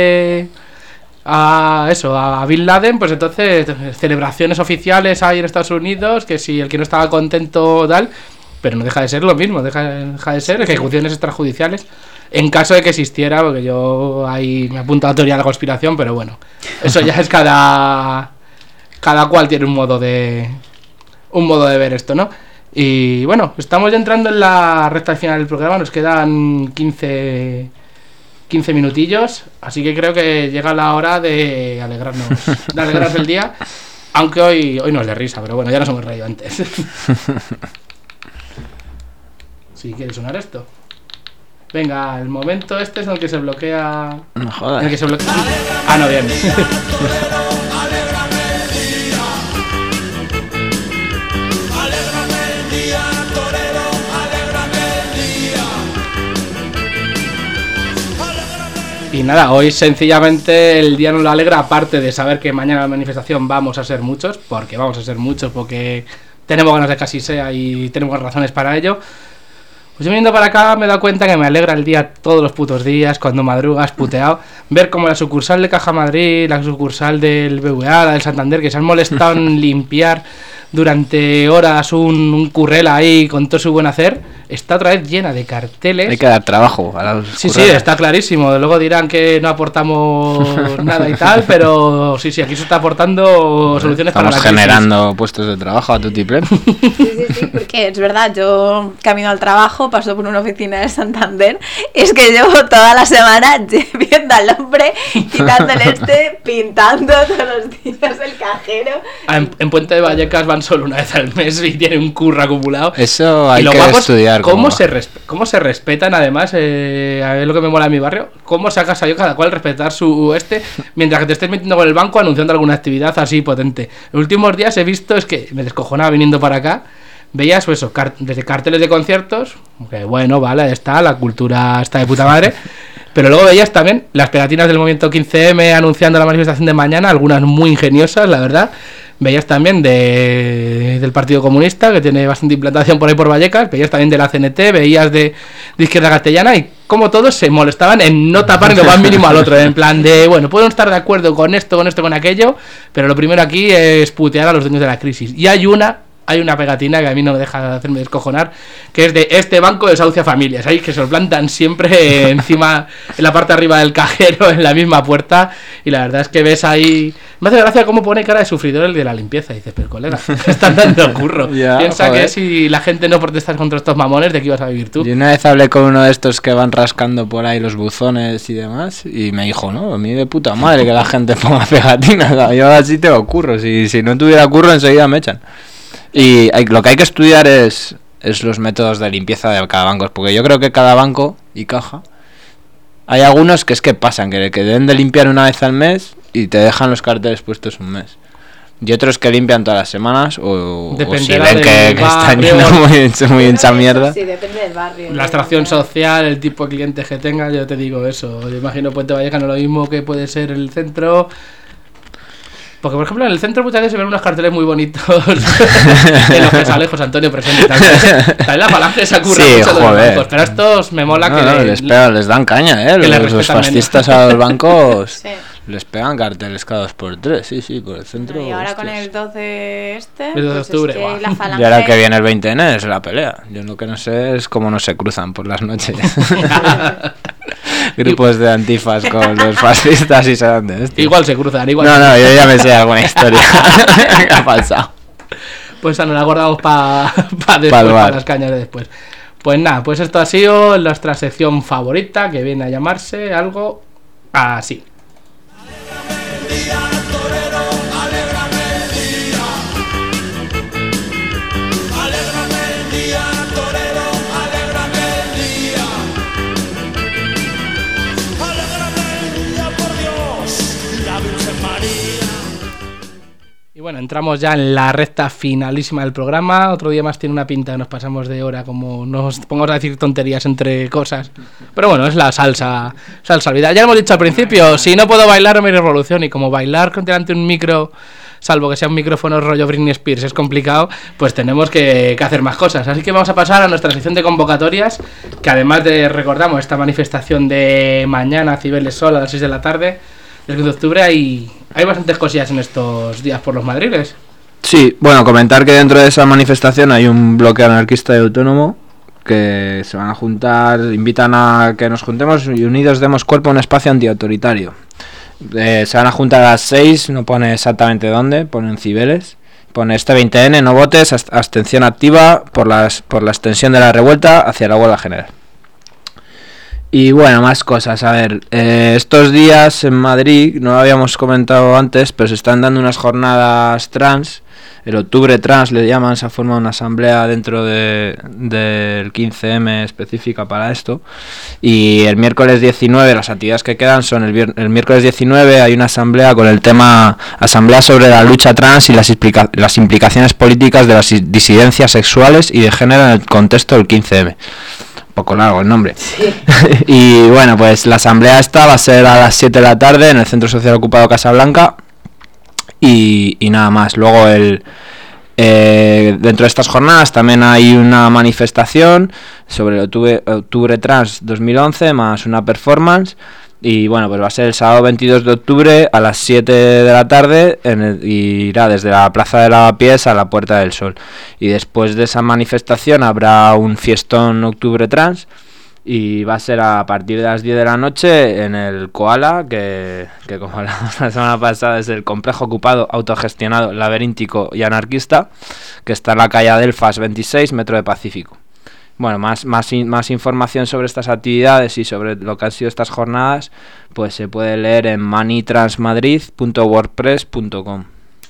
a Bin Laden, pues entonces celebraciones oficiales hay en Estados Unidos, que si el que no estaba contento tal, pero no deja de ser lo mismo, deja de ser ejecuciones extrajudiciales, en caso de que existiera, porque yo ahí me apunto a la teoría de la conspiración, pero bueno, eso ya es cada cual tiene un modo de ver esto, ¿no? Y bueno, estamos ya entrando en la recta final del programa, nos quedan 15 minutillos, así que creo que llega la hora de alegrarnos el día, aunque hoy no es de risa, pero bueno, ya nos hemos reído antes. ¿Sí quiere sonar esto? Venga, el momento este es en el que se bloquea... No jodas. En el que se bloquea... Ah, no, bien. Y nada, hoy sencillamente el día nos lo alegra, aparte de saber que mañana la manifestación vamos a ser muchos, porque tenemos ganas de que así sea y tenemos razones para ello. Pues yo viniendo para acá me he dado cuenta que me alegra el día todos los putos días, cuando madrugas puteado, ver como la sucursal de Caja Madrid, la sucursal del BVA, la del Santander, que se han molestado en limpiar durante horas un currel ahí con todo su buen hacer, está otra vez llena de carteles. Hay que dar trabajo a los Sí, está clarísimo. Luego dirán que no aportamos nada y tal, pero sí, aquí se está aportando soluciones para la crisis. Estamos generando puestos de trabajo a tutiplén. Sí, porque es verdad, yo camino al trabajo, paso por una oficina de Santander, y es que llevo toda la semana viendo al hombre quitándole pintando todos los días el cajero. En Puente de Vallecas van solo una vez al mes y tienen un curro acumulado. Eso hay que estudiar. ¿Cómo se respetan además? A ver lo que me mola en mi barrio. ¿Cómo se ha casado cada cual respetar mientras que te estés metiendo con el banco anunciando alguna actividad así potente? Los últimos días he visto, es que me descojonaba viniendo para acá, veías pues eso, desde carteles de conciertos, que bueno, vale, está, la cultura está de puta madre, pero luego veías también las pegatinas del movimiento 15M anunciando la manifestación de mañana, algunas muy ingeniosas, la verdad. Veías también del Partido Comunista, que tiene bastante implantación por ahí por Vallecas, veías también de la CNT, veías de Izquierda Castellana, y como todos se molestaban en no tapar ni lo más mínimo al otro, en plan de, bueno, puedo estar de acuerdo con esto, con aquello, pero lo primero aquí es putear a los dueños de la crisis. Y hay una hay una pegatina que a mí no me deja de hacerme descojonar, que es de este banco desahucia familias, ahí que se lo plantan siempre encima, en la parte de arriba del cajero, en la misma puerta, y la verdad es que ves ahí, me hace gracia cómo pone cara de sufridor el de la limpieza, y dices, pero colega, te están dando curro, piensa que si la gente no protesta contra estos mamones, ¿de qué ibas a vivir tú? Y una vez hablé con uno de estos que van rascando por ahí los buzones y demás, y me dijo, no, a mí de puta madre que la gente ponga pegatinas, yo así tengo curro, si no tuviera curro enseguida me echan. Y lo que hay que estudiar es los métodos de limpieza de cada banco, porque yo creo que cada banco y caja, hay algunos que es que pasan, que deben de limpiar una vez al mes y te dejan los carteles puestos un mes. Y otros que limpian todas las semanas o si ven que están yendo muy hincha mierda. Sí, depende del barrio. La extracción social, el tipo de clientes que tenga, yo te digo eso. Yo imagino Puente Vallecano lo mismo que puede ser el centro. Porque, por ejemplo, en el centro muchas veces se ven unos carteles muy bonitos en los que sale José Antonio presente. También la falange se ha currado mucho de los bancos. Pero a estos me mola que les dan caña, los fascistas a los bancos. Sí. Les pegan carteles cada 2x3, sí, por el centro. Y ahora con el 12 el 12 de octubre, es que la falange... Y ahora que viene el 20N es la pelea. Yo lo que no sé es cómo no se cruzan por las noches. Grupos de antifas con los fascistas y se dan de esto. Igual se cruzan, igual. No, yo ya me sé alguna historia que ha pasado. Pues nos la guardamos para las cañas de después. Pues nada, pues esto ha sido nuestra sección favorita, que viene a llamarse algo así. Y bueno, entramos ya en la recta finalísima del programa. Otro día más tiene una pinta que nos pasamos de hora, como nos pongamos a decir tonterías entre cosas. Pero bueno, es la salsa olvidada. Ya lo hemos dicho al principio, si no puedo bailar no me revolución. Y como bailar delante de un micro, salvo que sea un micrófono rollo Britney Spears, es complicado, pues tenemos que hacer más cosas. Así que vamos a pasar a nuestra sección de convocatorias, que además de, recordamos, esta manifestación de mañana, Cibeles Sol, a las 6 de la tarde, el 15 de octubre, hay bastantes cosillas en estos días por los madriles. Sí, bueno, comentar que dentro de esa manifestación hay un bloque anarquista y autónomo que se van a juntar, invitan a que nos juntemos y unidos demos cuerpo a un espacio antiautoritario. Se van a juntar a las 6, no pone exactamente dónde, pone en Cibeles, pone este 20N, no votes, abstención activa por la extensión de la revuelta hacia la huelga general. Y bueno, más cosas, a ver, estos días en Madrid, no lo habíamos comentado antes, pero se están dando unas jornadas trans, el Octubre Trans le llaman, se ha formado una asamblea dentro del 15M específica para esto, y el miércoles 19, las actividades que quedan son el miércoles 19 hay una asamblea con el tema, asamblea sobre la lucha trans y las implicaciones políticas de las disidencias sexuales y de género en el contexto del 15M. Poco largo el nombre. Sí. Y bueno, pues la asamblea esta va a ser a las 7 de la tarde en el Centro Social Ocupado Casablanca y nada más. Luego dentro de estas jornadas también hay una manifestación sobre el Octubre Trans 2011 más una performance. Y bueno, pues va a ser el sábado 22 de octubre a las 7 de la tarde y irá desde la Plaza de Lavapiés a la Puerta del Sol. Y después de esa manifestación habrá un fiestón Octubre Trans y va a ser a partir de las 10 de la noche en el Koala, que como la semana pasada es el complejo ocupado autogestionado laberíntico y anarquista, que está en la calle Adelfas 26, Metro de Pacífico. Bueno, más información sobre estas actividades y sobre lo que han sido estas jornadas, pues se puede leer en manitransmadrid.wordpress.com.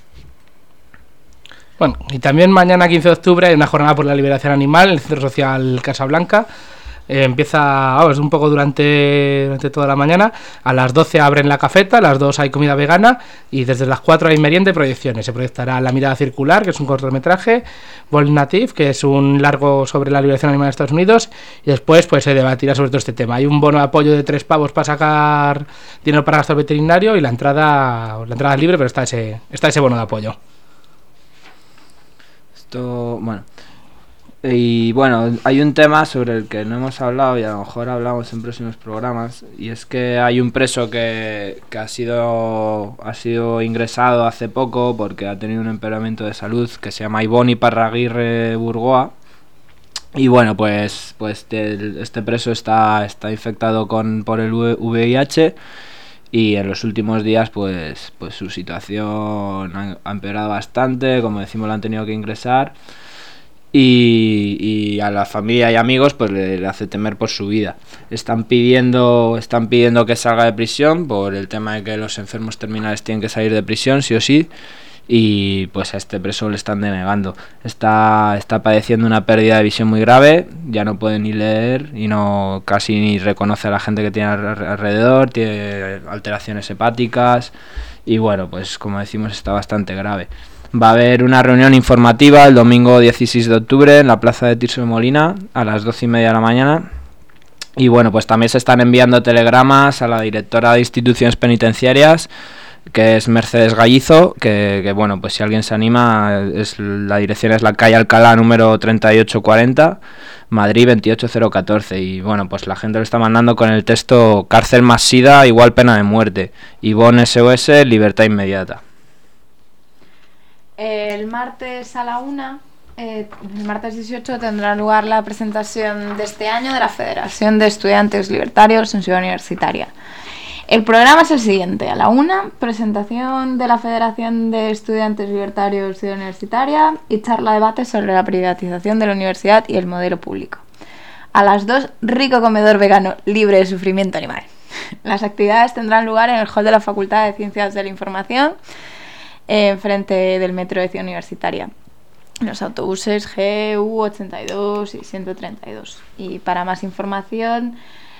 Bueno, y también mañana 15 de octubre hay una jornada por la liberación animal en el Centro Social Casablanca. Empieza un poco durante toda la mañana. A las 12 abren la cafeta, a las 2 hay comida vegana y desde las 4 hay merienda y proyecciones. Se proyectará La mirada circular, que es un cortometraje, Vol Native, que es un largo sobre la liberación animal en Estados Unidos, y después pues se debatirá sobre todo este tema. Hay un bono de apoyo de 3 pavos para sacar dinero para gastar veterinario y la entrada es libre, pero está ese bono de apoyo. Esto, bueno, Y bueno, hay un tema sobre el que no hemos hablado y a lo mejor hablamos en próximos programas, y es que hay un preso que ha sido ingresado hace poco porque ha tenido un empeoramiento de salud, que se llama Ibon Iparraguirre Burgoa. Y bueno, pues este preso está infectado por el VIH, y en los últimos días pues su situación ha empeorado bastante. Como decimos, lo han tenido que ingresar. Y a la familia y amigos pues le hace temer por su vida. Están pidiendo que salga de prisión por el tema de que los enfermos terminales tienen que salir de prisión sí o sí, y pues a este preso le están denegando. Está padeciendo una pérdida de visión muy grave, ya no puede ni leer y casi ni reconoce a la gente que tiene alrededor, tiene alteraciones hepáticas y bueno, pues como decimos, está bastante grave. Va a haber una reunión informativa el domingo 16 de octubre en la plaza de Tirso de Molina a las 12:30 de la mañana. Y bueno, pues también se están enviando telegramas a la directora de instituciones penitenciarias, que es Mercedes Gallizo, que bueno, pues si alguien se anima, la dirección es la calle Alcalá número 3840, Madrid 28014. Y bueno, pues la gente lo está mandando con el texto: cárcel más SIDA igual pena de muerte. Ibon SOS, libertad inmediata. El martes a la 1, el martes 18, tendrá lugar la presentación de este año de la Federación de Estudiantes Libertarios en Ciudad Universitaria. El programa es el siguiente: a la 1, presentación de la Federación de Estudiantes Libertarios Ciudad Universitaria y charla-debate sobre la privatización de la universidad y el modelo público. A las 2, rico comedor vegano libre de sufrimiento animal. Las actividades tendrán lugar en el hall de la Facultad de Ciencias de la Información, enfrente del metro de Ciudad Universitaria, los autobuses GU 82 y 132. Y para más información,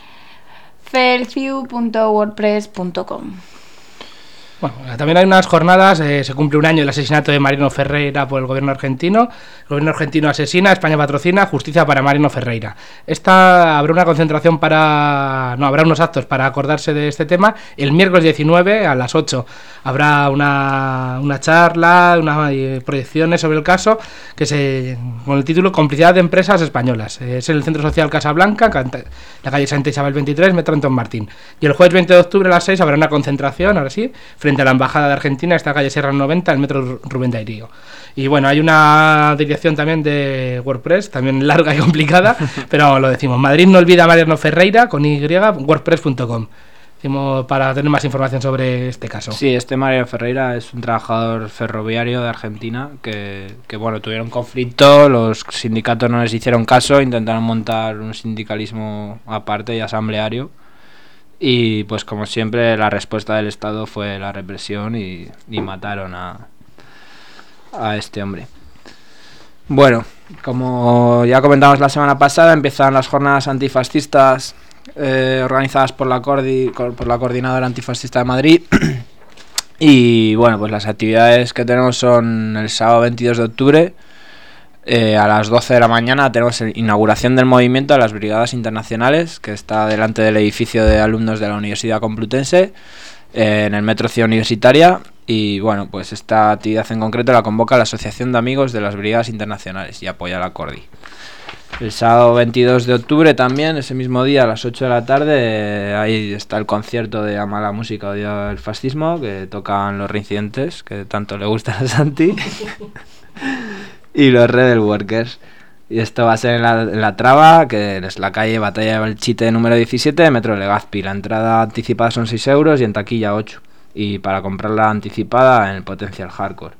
fairciu.wordpress.com. Bueno, también hay unas jornadas, se cumple un año del asesinato de Mariano Ferreira por el gobierno argentino. El gobierno argentino asesina, España patrocina, justicia para Mariano Ferreira. Habrá una concentración habrá unos actos para acordarse de este tema. El miércoles 19 a las 8 habrá una charla, proyecciones sobre el caso, con el título Complicidad de Empresas Españolas. Es en el Centro Social Casablanca, la calle Santa Isabel 23, Metro Antón Martín. Y el jueves 20 de octubre a las 6 habrá una concentración, ahora sí, frente a la Embajada de Argentina, esta calle Sierra 90, el metro Rubén Darío. Y bueno, hay una dirección también de WordPress, también larga y complicada, pero lo decimos: Madrid no olvida a Mariano Ferreira, con Y, wordpress.com. Decimos para tener más información sobre este caso. Sí, Mariano Ferreira es un trabajador ferroviario de Argentina que bueno, tuvieron conflicto, los sindicatos no les hicieron caso, intentaron montar un sindicalismo aparte y asambleario. Y pues como siempre la respuesta del Estado fue la represión y mataron a este hombre. Bueno, como ya comentamos la semana pasada, empiezan las jornadas antifascistas organizadas por la Coordinadora Antifascista de Madrid. Y bueno, pues las actividades que tenemos son el sábado 22 de octubre. A las 12 de la mañana tenemos la inauguración del movimiento de las Brigadas Internacionales, que está delante del edificio de alumnos de la Universidad Complutense, en el metro Ciudad Universitaria. Y bueno, pues esta actividad en concreto la convoca la Asociación de Amigos de las Brigadas Internacionales y apoya a la Cordi. El sábado 22 de octubre también, ese mismo día a las 8 de la tarde, ahí está el concierto de Ama la Música, Odia el Fascismo, que tocan los Reincidentes, que tanto le gustan a Santi. Y los Rebel Workers. Y esto va a ser en la Traba, que es la calle Batalla de Belchite número 17, metro Legazpi. La entrada anticipada son 6 euros y en taquilla 8. Y para comprarla anticipada en el Potencial Hardcore.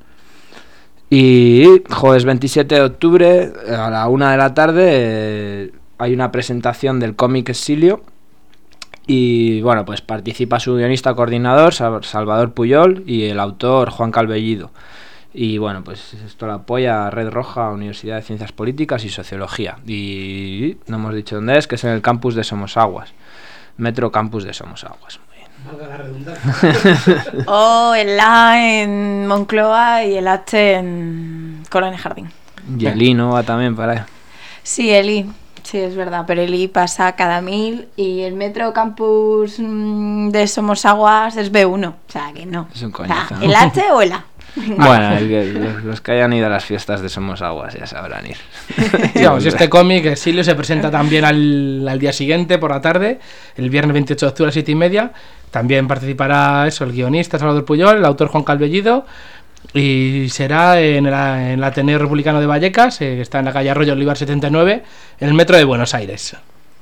Y jueves 27 de octubre a la 1 de la tarde hay una presentación del cómic Exilio. Y bueno, pues participa su guionista coordinador Salvador Puyol y el autor Juan Calvellido. Y bueno, pues esto lo apoya Red Roja, Universidad de Ciencias Políticas y Sociología. Y no hemos dicho dónde es, que es en el campus de Somosaguas, Metro Campus de Somosaguas. Muy bien. Valga la redundancia. El A en Moncloa y el H en Colonia Jardín. Y el I no va también para allá. Sí, el I. Sí, es verdad, pero el I pasa cada 1000 y el Metro Campus de Somosaguas es B1. O sea, que no. Es un coñazo, o sea, ¿el H o el A? Bueno, los que hayan ido a las fiestas de Somos Aguas ya sabrán ir. Sí, vamos, este cómic, Exilio, se presenta también al día siguiente, por la tarde, el viernes 28 de octubre a las 7:30. También participará el guionista Salvador Puyol, el autor Juan Calvellido, y será en el Ateneo Republicano de Vallecas, que está en la calle Arroyo Olivar 79, en el metro de Buenos Aires.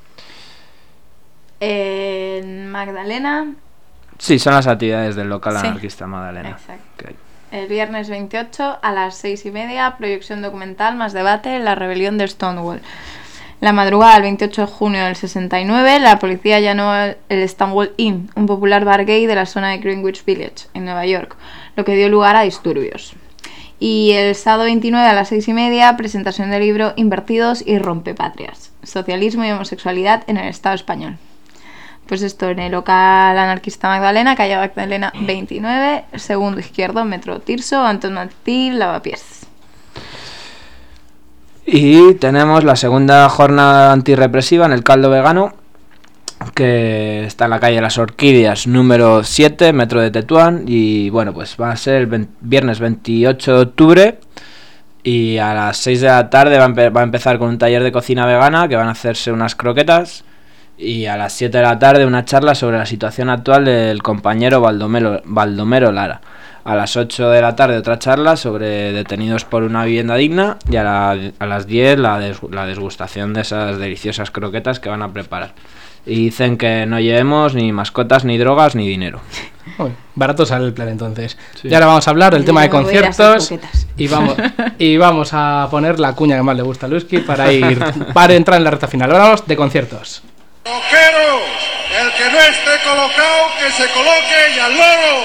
En Magdalena. Sí, son las actividades del local Sí. anarquista Magdalena. Exacto. Okay. El viernes 28 a las 6:30, proyección documental más debate, la rebelión de Stonewall. La madrugada del 28 de junio del 69, la policía allanó el Stonewall Inn, un popular bar gay de la zona de Greenwich Village, en Nueva York, lo que dio lugar a disturbios. Y el sábado 29 a las 6:30, presentación del libro Invertidos y Rompepatrias, socialismo y homosexualidad en el Estado español. Pues esto en el local anarquista Magdalena, calle Magdalena 29, segundo izquierdo, metro Tirso, Antón Martí, Lavapiés. Y tenemos la segunda jornada antirrepresiva en el Caldo Vegano, que está en la calle Las Orquídeas número 7, metro de Tetuán. Y bueno, pues va a ser el viernes 28 de octubre y a las 6 de la tarde va a empezar con un taller de cocina vegana, que van a hacerse unas croquetas. Y a las 7 de la tarde una charla sobre la situación actual del compañero Baldomero Lara. A las 8 de la tarde otra charla sobre detenidos por una vivienda digna. Y a las 10 la degustación de esas deliciosas croquetas que van a preparar. Y dicen que no llevemos ni mascotas, ni drogas, ni dinero. Uy, barato sale el plan entonces. Sí. Y ahora vamos a hablar del tema de Yo voy a ir a hacer conciertos. croquetas. Y vamos a poner la cuña que más le gusta a Luisky para entrar en la recta final. Ahora vamos de conciertos. Rockeros, el que no esté colocado, que se coloque y al loro.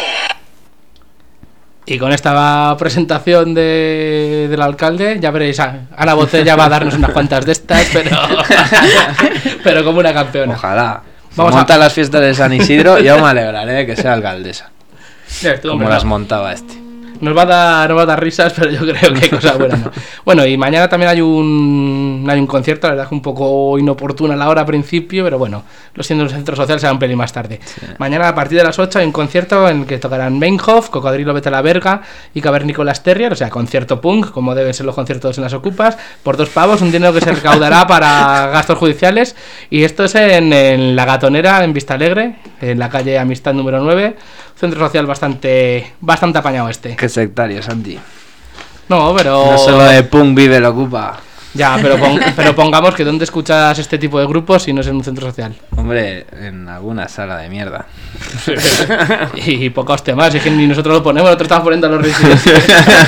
Y con esta presentación del alcalde, ya veréis, Ana Botella va a darnos unas cuantas de estas, pero como una campeona. Ojalá. Vamos Monta las fiestas de San Isidro, yo me alegraré de que sea alcaldesa. Ya, tú, Como hombre, las no. montaba este. Nos va a dar risas, pero yo creo que hay cosas buenas, ¿no? Bueno, y mañana también hay un concierto, la verdad que un poco inoportuna la hora al principio, pero bueno, lo siento, en el centro social será un pelín más tarde. Sí. Mañana a partir de las 8 hay un concierto en el que tocarán Meinhof, Cocodrilo Vete a la Verga y Cavernícolas Terrier, o sea, concierto punk, como deben ser los conciertos en las Ocupas, por 2 pavos, un dinero que se recaudará para gastos judiciales. Y esto es en La Gatonera, en Vistalegre, en la calle Amistad número 9, centro social bastante apañado este. Qué sectario, Santi. No, pero... No solo de punk vive la Ocupa. Ya, pero pongamos que ¿dónde escuchas este tipo de grupos si no es en un centro social? Hombre, en alguna sala de mierda. Y poca hostia más, es que ni nosotros lo ponemos, nosotros estamos poniendo a los residentes.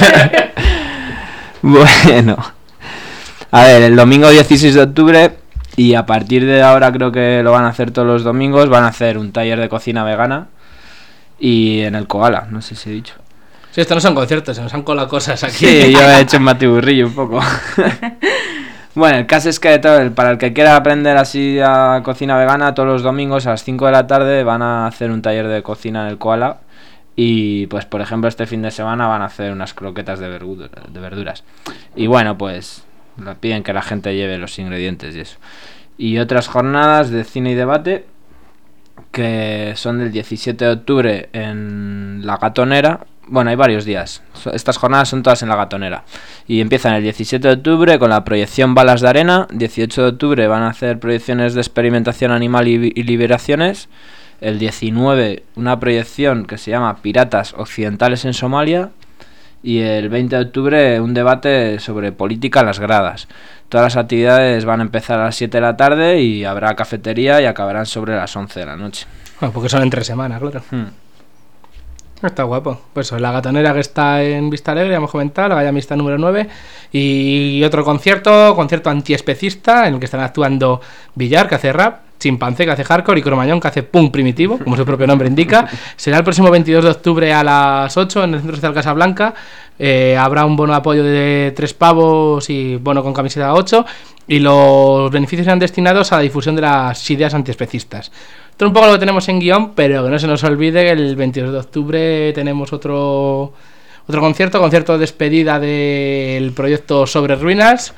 Bueno, a ver, el domingo 16 de octubre, y a partir de ahora creo que lo van a hacer todos los domingos, van a hacer un taller de cocina vegana y en el Koala, no sé si he dicho. Sí, esto no son conciertos, se nos han colado cosas aquí. Sí, yo he hecho un matiburrillo un poco. Bueno, el caso es que para el que quiera aprender así a cocina vegana, todos los domingos a las 5 de la tarde van a hacer un taller de cocina en el Koala. Y pues por ejemplo este fin de semana van a hacer unas croquetas de verduras. Y bueno, pues le piden que la gente lleve los ingredientes y eso. Y otras jornadas de cine y debate que son del 17 de octubre en La Gatonera. Bueno, hay varios días. Estas jornadas son todas en La Gatonera. Y empiezan el 17 de octubre con la proyección Balas de Arena. 18 de octubre van a hacer proyecciones de experimentación animal y liberaciones. El 19 una proyección que se llama Piratas Occidentales en Somalia. Y el 20 de octubre un debate sobre política en las gradas. Todas las actividades van a empezar a las 7 de la tarde y habrá cafetería y acabarán sobre las 11 de la noche. Bueno, porque son entre semana, claro. Está guapo. Pues La Gatonera, que está en Vistalegre, hemos comentado, la calle Amistad número 9. Y otro concierto antiespecista, en el que están actuando Villar, que hace rap, Chimpancé, que hace hardcore, y Cromañón, que hace punk primitivo, como su propio nombre indica. Será el próximo 22 de octubre a las 8 en el Centro Social Casablanca. Habrá un bono de apoyo de 3 pavos y bono con camiseta 8. Y los beneficios serán destinados a la difusión de las ideas antiespecistas. Esto es un poco lo que tenemos en guión, pero que no se nos olvide que el 22 de octubre tenemos otro otro concierto de despedida del proyecto Sobre Ruinas,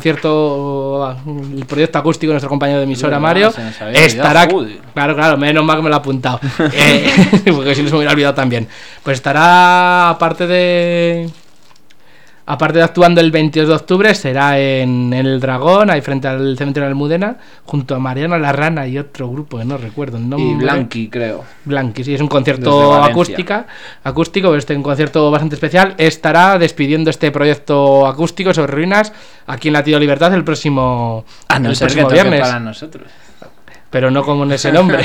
el proyecto acústico de nuestro compañero de emisora Mario. Estará, claro, menos mal que me lo he apuntado, porque si no se me hubiera olvidado también. Pues estará, aparte de actuando el 22 de octubre, será en El Dragón, ahí frente al cementerio de Almudena, junto a Mariana la Rana y otro grupo que no recuerdo el nombre. Y Blanqui, creo. Blanqui, sí, es un concierto acústico, un concierto bastante especial. Estará despidiendo este proyecto acústico Sobre Ruinas aquí en Latido Libertad el próximo viernes. Para nosotros. Pero no como en ese nombre.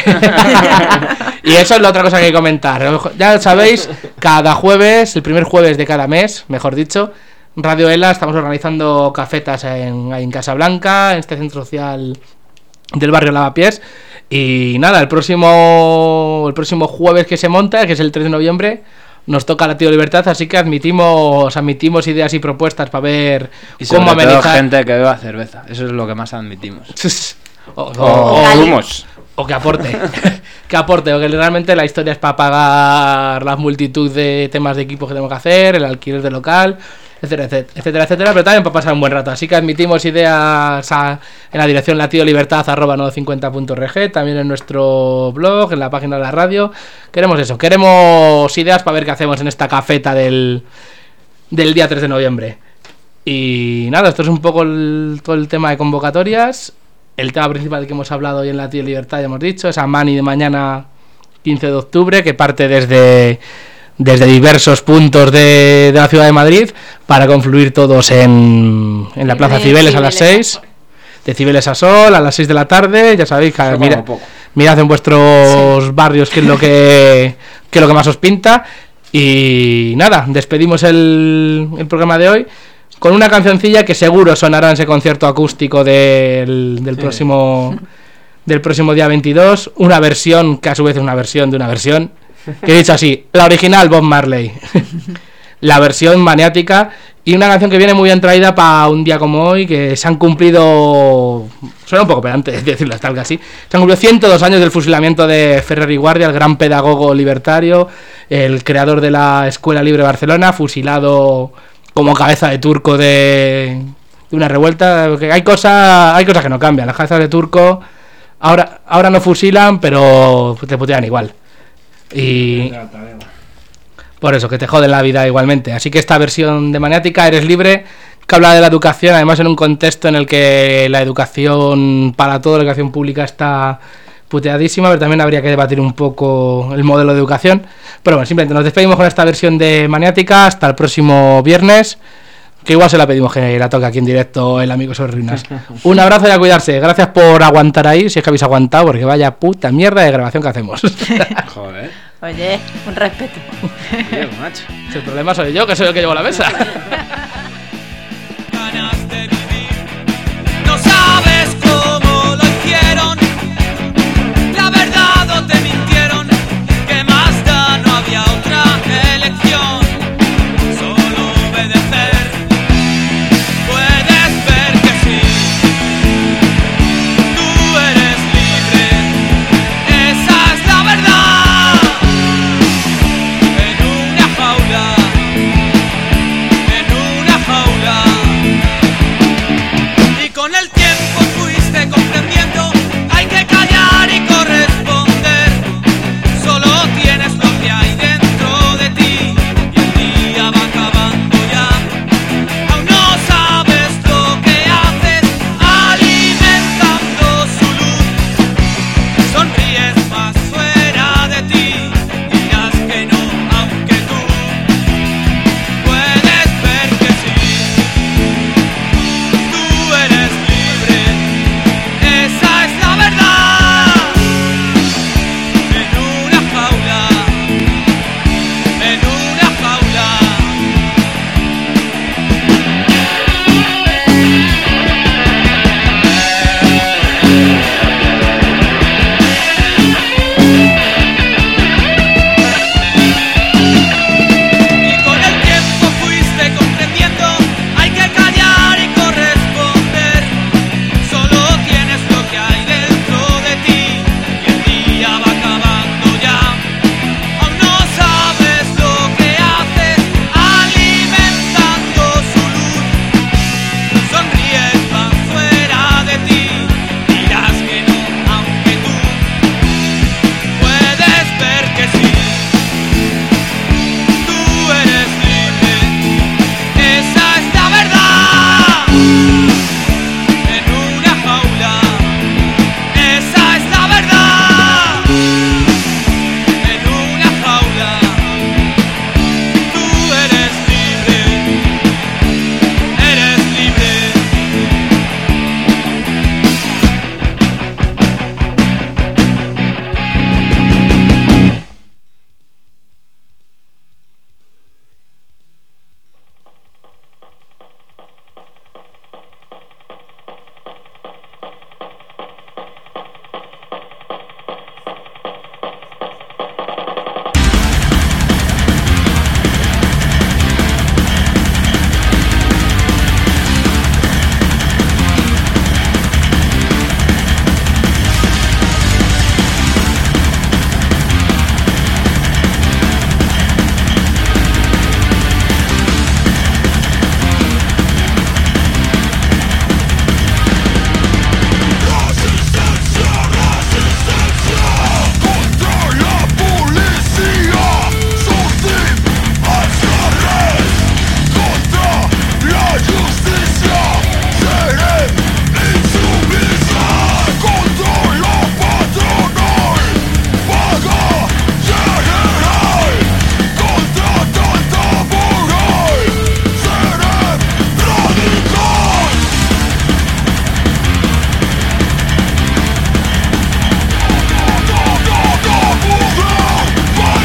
Y eso es la otra cosa que hay que comentar. Ya sabéis, cada jueves, el primer jueves de cada mes, mejor dicho, Radio ELA estamos organizando cafetas en Casablanca, en este centro social del barrio Lavapiés. Y nada, el próximo jueves que se monta, que es el 3 de noviembre, nos toca Latido Libertad, así que admitimos ideas y propuestas para ver y cómo amenizar. Gente que beba cerveza, eso es lo que más admitimos. O humos. O que aporte. Porque realmente la historia es para pagar la multitud de temas de equipo que tenemos que hacer, el alquiler de local, etcétera, pero también para pasar un buen rato. Así que admitimos ideas en la dirección latidolibertad@950.org, también en nuestro blog, en la página de la radio. Queremos ideas para ver qué hacemos en esta cafeta del día 3 de noviembre. Y nada, esto es un poco todo el tema de convocatorias. El tema principal que hemos hablado hoy en Latido Libertad, ya hemos dicho, esa mani de mañana 15 de octubre, que parte desde diversos puntos de la ciudad de Madrid para confluir todos en la Plaza Cibeles a las 6, de Cibeles a Sol a las 6 de la tarde. Ya sabéis, mirad en vuestros barrios qué es lo que más os pinta. Y nada, despedimos el programa de hoy con una cancioncilla que seguro sonará en ese concierto acústico del próximo día 22, una versión que a su vez es una versión de una versión, que he dicho así, la original Bob Marley, la versión maniática, y una canción que viene muy bien traída para un día como hoy, que se han cumplido, suena un poco pedante decirlo hasta algo así, se han cumplido 102 años del fusilamiento de Ferrer y Guardia, el gran pedagogo libertario, el creador de la Escuela Libre de Barcelona, fusilado como cabeza de turco de una revuelta. Porque hay cosas que no cambian. Las cabezas de turco ahora no fusilan, pero te putean igual. Y por eso, que te joden la vida igualmente. Así que esta versión de Maniática, Eres Libre, que habla de la educación, además en un contexto en el que la educación para toda la educación pública está puteadísima, pero también habría que debatir un poco el modelo de educación. Pero bueno, simplemente nos despedimos con esta versión de Maniática hasta el próximo viernes, que igual se la pedimos que la toque aquí en directo el amigo Sobre Ruinas. Un abrazo y a cuidarse. Gracias por aguantar ahí, si es que habéis aguantado, porque vaya puta mierda de grabación que hacemos. Joder. Oye, un respeto. Oye, macho. Si el problema soy yo, que soy el que llevo la mesa.